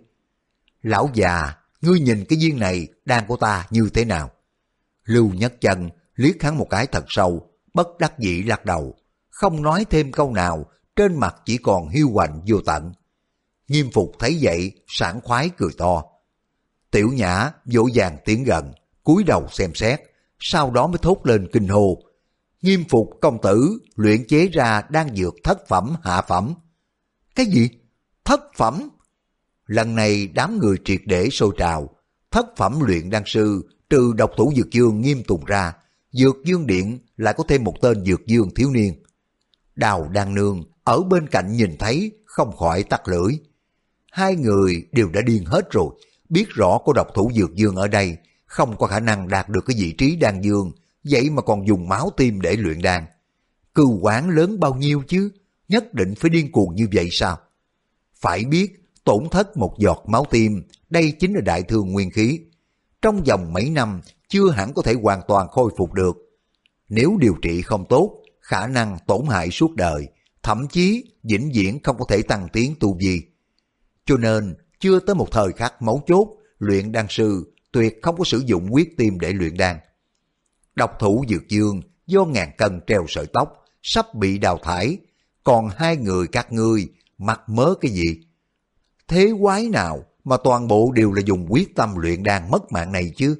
Lão già, ngươi nhìn cái viên này đan của ta như thế nào? Lưu Nhất Chân liếc hắn một cái thật sâu, bất đắc dĩ lắc đầu, không nói thêm câu nào, trên mặt chỉ còn hiu quạnh vô tận. Nghiêm Phục thấy vậy, sảng khoái cười to. Tiểu Nhã vội vàng tiến gần, cúi đầu xem xét, sau đó mới thốt lên kinh hô. Nghiêm phục công tử luyện chế ra đan dược thất phẩm hạ phẩm. Cái gì? Thất phẩm? Lần này đám người triệt để sôi trào. Thất phẩm luyện đan sư trừ độc thủ Dược Dương Nghiêm Tùng ra, Dược Dương Điện lại có thêm một tên Dược Dương thiếu niên. Đào Đan Nương ở bên cạnh nhìn thấy không khỏi tắt lưỡi. Hai người đều đã điên hết rồi, biết rõ có độc thủ Dược Dương ở đây, không có khả năng đạt được cái vị trí đan dương, vậy mà còn dùng máu tim để luyện đan. Cừu quán lớn bao nhiêu chứ, nhất định phải điên cuồng như vậy sao? Phải biết, tổn thất một giọt máu tim, đây chính là đại thương nguyên khí. Trong vòng mấy năm, chưa hẳn có thể hoàn toàn khôi phục được. Nếu điều trị không tốt, khả năng tổn hại suốt đời, thậm chí vĩnh viễn không có thể tăng tiến tu vi. Cho nên, chưa tới một thời khắc mấu chốt, luyện đan sư tuyệt không có sử dụng huyết tim để luyện đan. Độc thủ Dược Dương do ngàn cân treo sợi tóc, sắp bị đào thải, còn hai người các ngươi mặc mớ cái gì? Thế quái nào mà toàn bộ đều là dùng quyết tâm luyện đan mất mạng này chứ?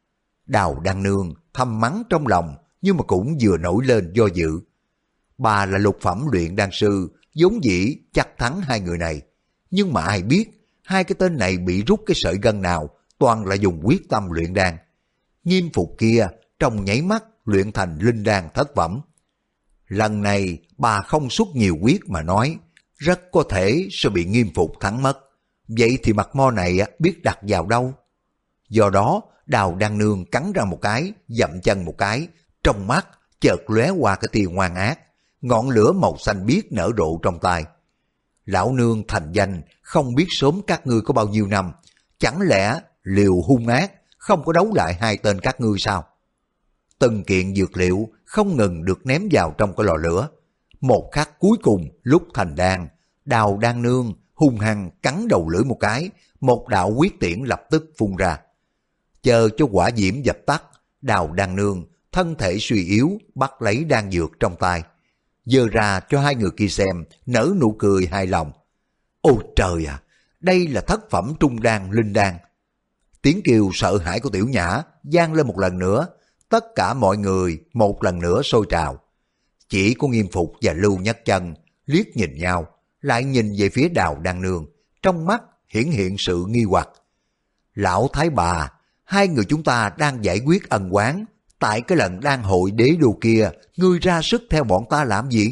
Đào Đan Nương thầm mắng trong lòng, nhưng mà cũng vừa nổi lên do dự. Bà là lục phẩm luyện đan sư, vốn dĩ chắc thắng hai người này. Nhưng mà ai biết, hai cái tên này bị rút cái sợi gân nào, toàn là dùng quyết tâm luyện đan. Nghiêm phục kia, trong nháy mắt luyện thành linh đan thất phẩm. Lần này, bà không xuất nhiều quyết mà nói, rất có thể sẽ bị Nghiêm phục thắng mất. Vậy thì mặt mo này biết đặt vào đâu? Do đó, Đào Đan Nương cắn ra một cái, dậm chân một cái, trong mắt chợt lóe qua cái tia ngoan ác, ngọn lửa màu xanh biếc nở rộ trong tay. Lão nương thành danh, không biết sớm các ngươi có bao nhiêu năm, chẳng lẽ liều hung ác, không có đấu lại hai tên các ngươi sao? Từng kiện dược liệu không ngừng được ném vào trong cái lò lửa. Một khắc cuối cùng lúc thành đan, Đào Đan Nương hung hăng cắn đầu lưỡi một cái, một đạo huyết tiễn lập tức phun ra. Chờ cho hỏa diễm dập tắt, Đào Đan Nương thân thể suy yếu bắt lấy đan dược trong tay, giơ ra cho hai người kia xem, nở nụ cười hài lòng. Ôi trời à, đây là thất phẩm trung đan linh đan. Tiếng kêu sợ hãi của Tiểu Nhã vang lên một lần nữa, tất cả mọi người một lần nữa sôi trào. Chỉ có Nghiêm phục và Lưu Nhất Chân liếc nhìn nhau, lại nhìn về phía Đào Đan Nương, trong mắt hiển hiện sự nghi hoặc. Lão Thái Bà, hai người chúng ta đang giải quyết ân oán, tại cái lần đan hội đế đô kia, ngươi ra sức theo bọn ta làm gì?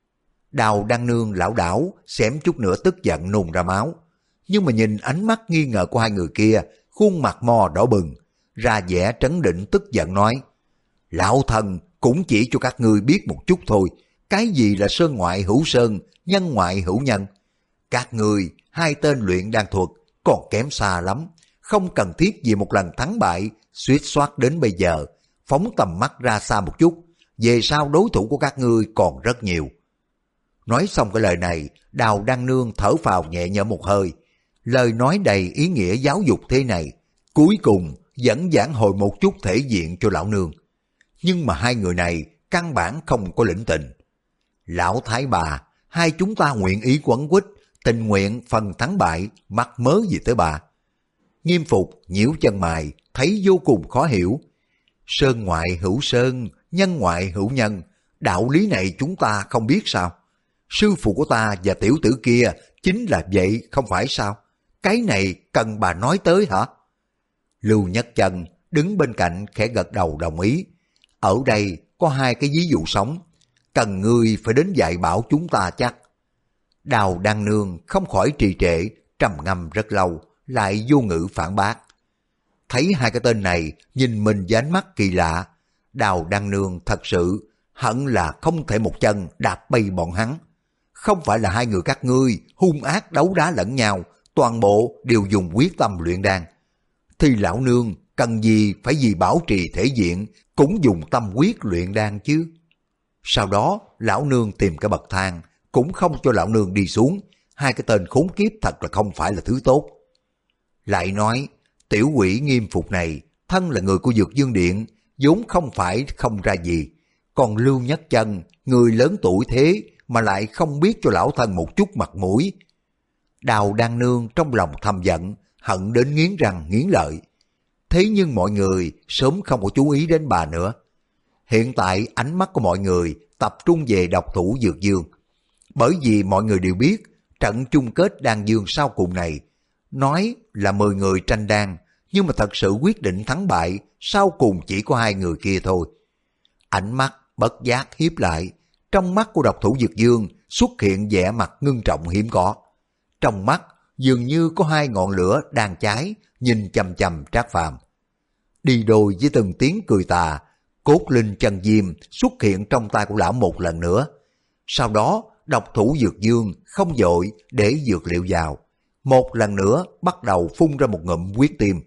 Đào Đan Nương lão đảo, xém chút nữa tức giận nôn ra máu. Nhưng mà nhìn ánh mắt nghi ngờ của hai người kia, khuôn mặt mò đỏ bừng, ra vẻ trấn định tức giận nói, lão thần cũng chỉ cho các ngươi biết một chút thôi, cái gì là sơn ngoại hữu sơn, nhân ngoại hữu nhân. Các ngươi, hai tên luyện đan thuật, còn kém xa lắm, không cần thiết vì một lần thắng bại, suýt soát đến bây giờ, phóng tầm mắt ra xa một chút, về sau đối thủ của các ngươi còn rất nhiều. Nói xong cái lời này, Đào Đan Nương thở phào nhẹ nhõm một hơi, lời nói đầy ý nghĩa giáo dục thế này, cuối cùng vẫn giảng hồi một chút thể diện cho lão nương. Nhưng mà hai người này căn bản không có lĩnh tình. Lão Thái Bà, hai chúng ta nguyện ý quấn quýt, tình nguyện phần thắng bại, mắc mớ gì tới bà? Nghiêm phục nhíu chân mày, thấy vô cùng khó hiểu. Sơn ngoại hữu sơn, nhân ngoại hữu nhân, đạo lý này chúng ta không biết sao? Sư phụ của ta và tiểu tử kia chính là vậy không phải sao? Cái này cần bà nói tới hả? Lưu Nhất Chân đứng bên cạnh khẽ gật đầu đồng ý. Ở đây có hai cái ví dụ sống, cần ngươi phải đến dạy bảo chúng ta chắc. Đào Đan Nương không khỏi trì trệ, trầm ngâm rất lâu, lại vô ngữ phản bác. Thấy hai cái tên này nhìn mình với ánh mắt kỳ lạ, Đào Đan Nương thật sự hận là không thể một chân đạp bay bọn hắn. Không phải là hai người các ngươi hung ác đấu đá lẫn nhau, toàn bộ đều dùng quyết tâm luyện đan. Thì lão nương cần gì phải vì bảo trì thể diện cũng dùng tâm quyết luyện đan chứ? Sau đó lão nương tìm cái bậc thang, cũng không cho lão nương đi xuống. Hai cái tên khốn kiếp thật là không phải là thứ tốt. Lại nói, tiểu quỷ Nghiêm phục này, thân là người của Dược Dương Điện, vốn không phải không ra gì. Còn Lưu Nhất Chân, người lớn tuổi thế mà lại không biết cho lão thân một chút mặt mũi. Đào Đan Nương trong lòng thầm giận, hận đến nghiến răng nghiến lợi. Thế nhưng mọi người sớm không có chú ý đến bà nữa. Hiện tại ánh mắt của mọi người tập trung về độc thủ Dược Dương. Bởi vì mọi người đều biết trận chung kết đan dương sau cùng này, nói là mười người tranh đan, nhưng mà thật sự quyết định thắng bại sau cùng chỉ có hai người kia thôi. Ánh mắt bất giác hiếp lại, trong mắt của độc thủ Dược Dương xuất hiện vẻ mặt ngưng trọng hiếm có. Trong mắt dường như có hai ngọn lửa đang cháy, nhìn chằm chằm Trác Phàm. Đi đôi với từng tiếng cười tà, cốt linh chân diêm xuất hiện trong tay của lão một lần nữa. Sau đó, độc thủ Dược Dương không vội để dược liệu vào, một lần nữa bắt đầu phun ra một ngụm huyết tim.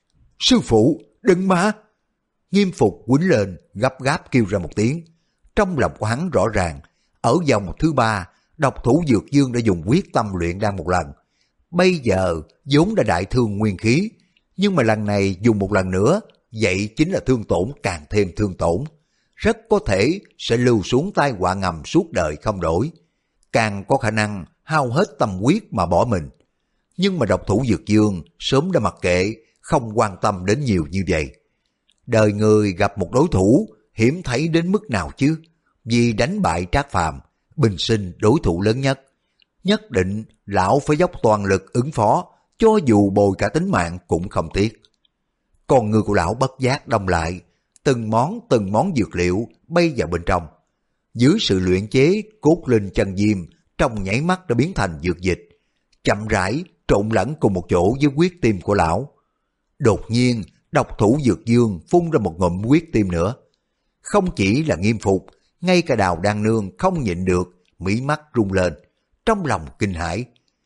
Sư phụ, đừng mà! Nghiêm Phục quýnh lên, gấp gáp kêu ra một tiếng. Trong lòng của hắn rõ ràng, ở vòng thứ ba, độc thủ Dược Dương đã dùng quyết tâm luyện đan một lần. Bây giờ vốn đã đại thương nguyên khí, nhưng mà lần này dùng một lần nữa, vậy chính là thương tổn càng thêm thương tổn. Rất có thể sẽ lưu xuống tai họa ngầm suốt đời không đổi. Càng có khả năng hao hết tâm huyết mà bỏ mình. Nhưng mà độc thủ Dược Dương sớm đã mặc kệ, không quan tâm đến nhiều như vậy. Đời người gặp một đối thủ hiểm thấy đến mức nào chứ? Vì đánh bại Trác Phàm, bình sinh đối thủ lớn nhất. Nhất định lão phải dốc toàn lực ứng phó, cho dù bồi cả tính mạng cũng không tiếc. Con người của lão bất giác đông lại, từng món từng món dược liệu bay vào bên trong. Dưới sự luyện chế cốt linh chân diêm, trong nháy mắt đã biến thành dược dịch, chậm rãi trộn lẫn cùng một chỗ với huyết tim của lão. Đột nhiên, độc thủ Dược Dương phun ra một ngụm huyết tim nữa. Không chỉ là Nghiêm Phục, ngay cả Đào Đan Nương không nhịn được, mí mắt rung lên, trong lòng kinh hãi.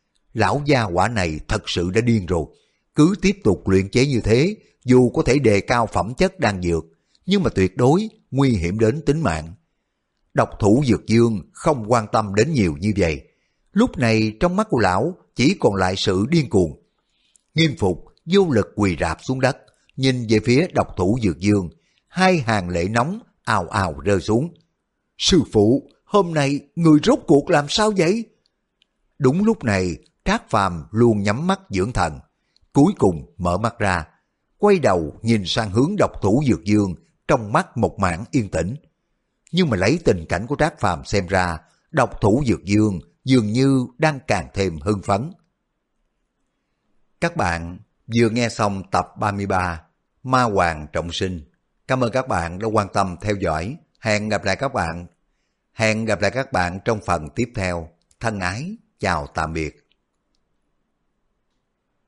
Lão gia hỏa này thật sự đã điên rồi, cứ tiếp tục luyện chế như thế, dù có thể đề cao phẩm chất đan dược, nhưng mà tuyệt đối nguy hiểm đến tính mạng. Độc thủ Dược Dương không quan tâm đến nhiều như vậy. Lúc này trong mắt của lão chỉ còn lại sự điên cuồng. Nghiêm Phục vô lực quỳ rạp xuống đất, nhìn về phía độc thủ Dược Dương, hai hàng lệ nóng ào ào rơi xuống. Sư phụ, hôm nay người rốt cuộc làm sao vậy? Đúng lúc này, Trác Phàm luôn nhắm mắt dưỡng thần, cuối cùng mở mắt ra, quay đầu nhìn sang hướng độc thủ Dược Dương, trong mắt một mảng yên tĩnh. Nhưng mà lấy tình cảnh của Trác Phàm xem ra, độc thủ Dược Dương dường như đang càng thêm hưng phấn. Các bạn vừa nghe xong tập ba mươi ba Ma Hoàng Trọng Sinh. Cảm ơn các bạn đã quan tâm theo dõi. Hẹn gặp lại các bạn. Hẹn gặp lại các bạn trong phần tiếp theo. Thân ái, chào tạm biệt.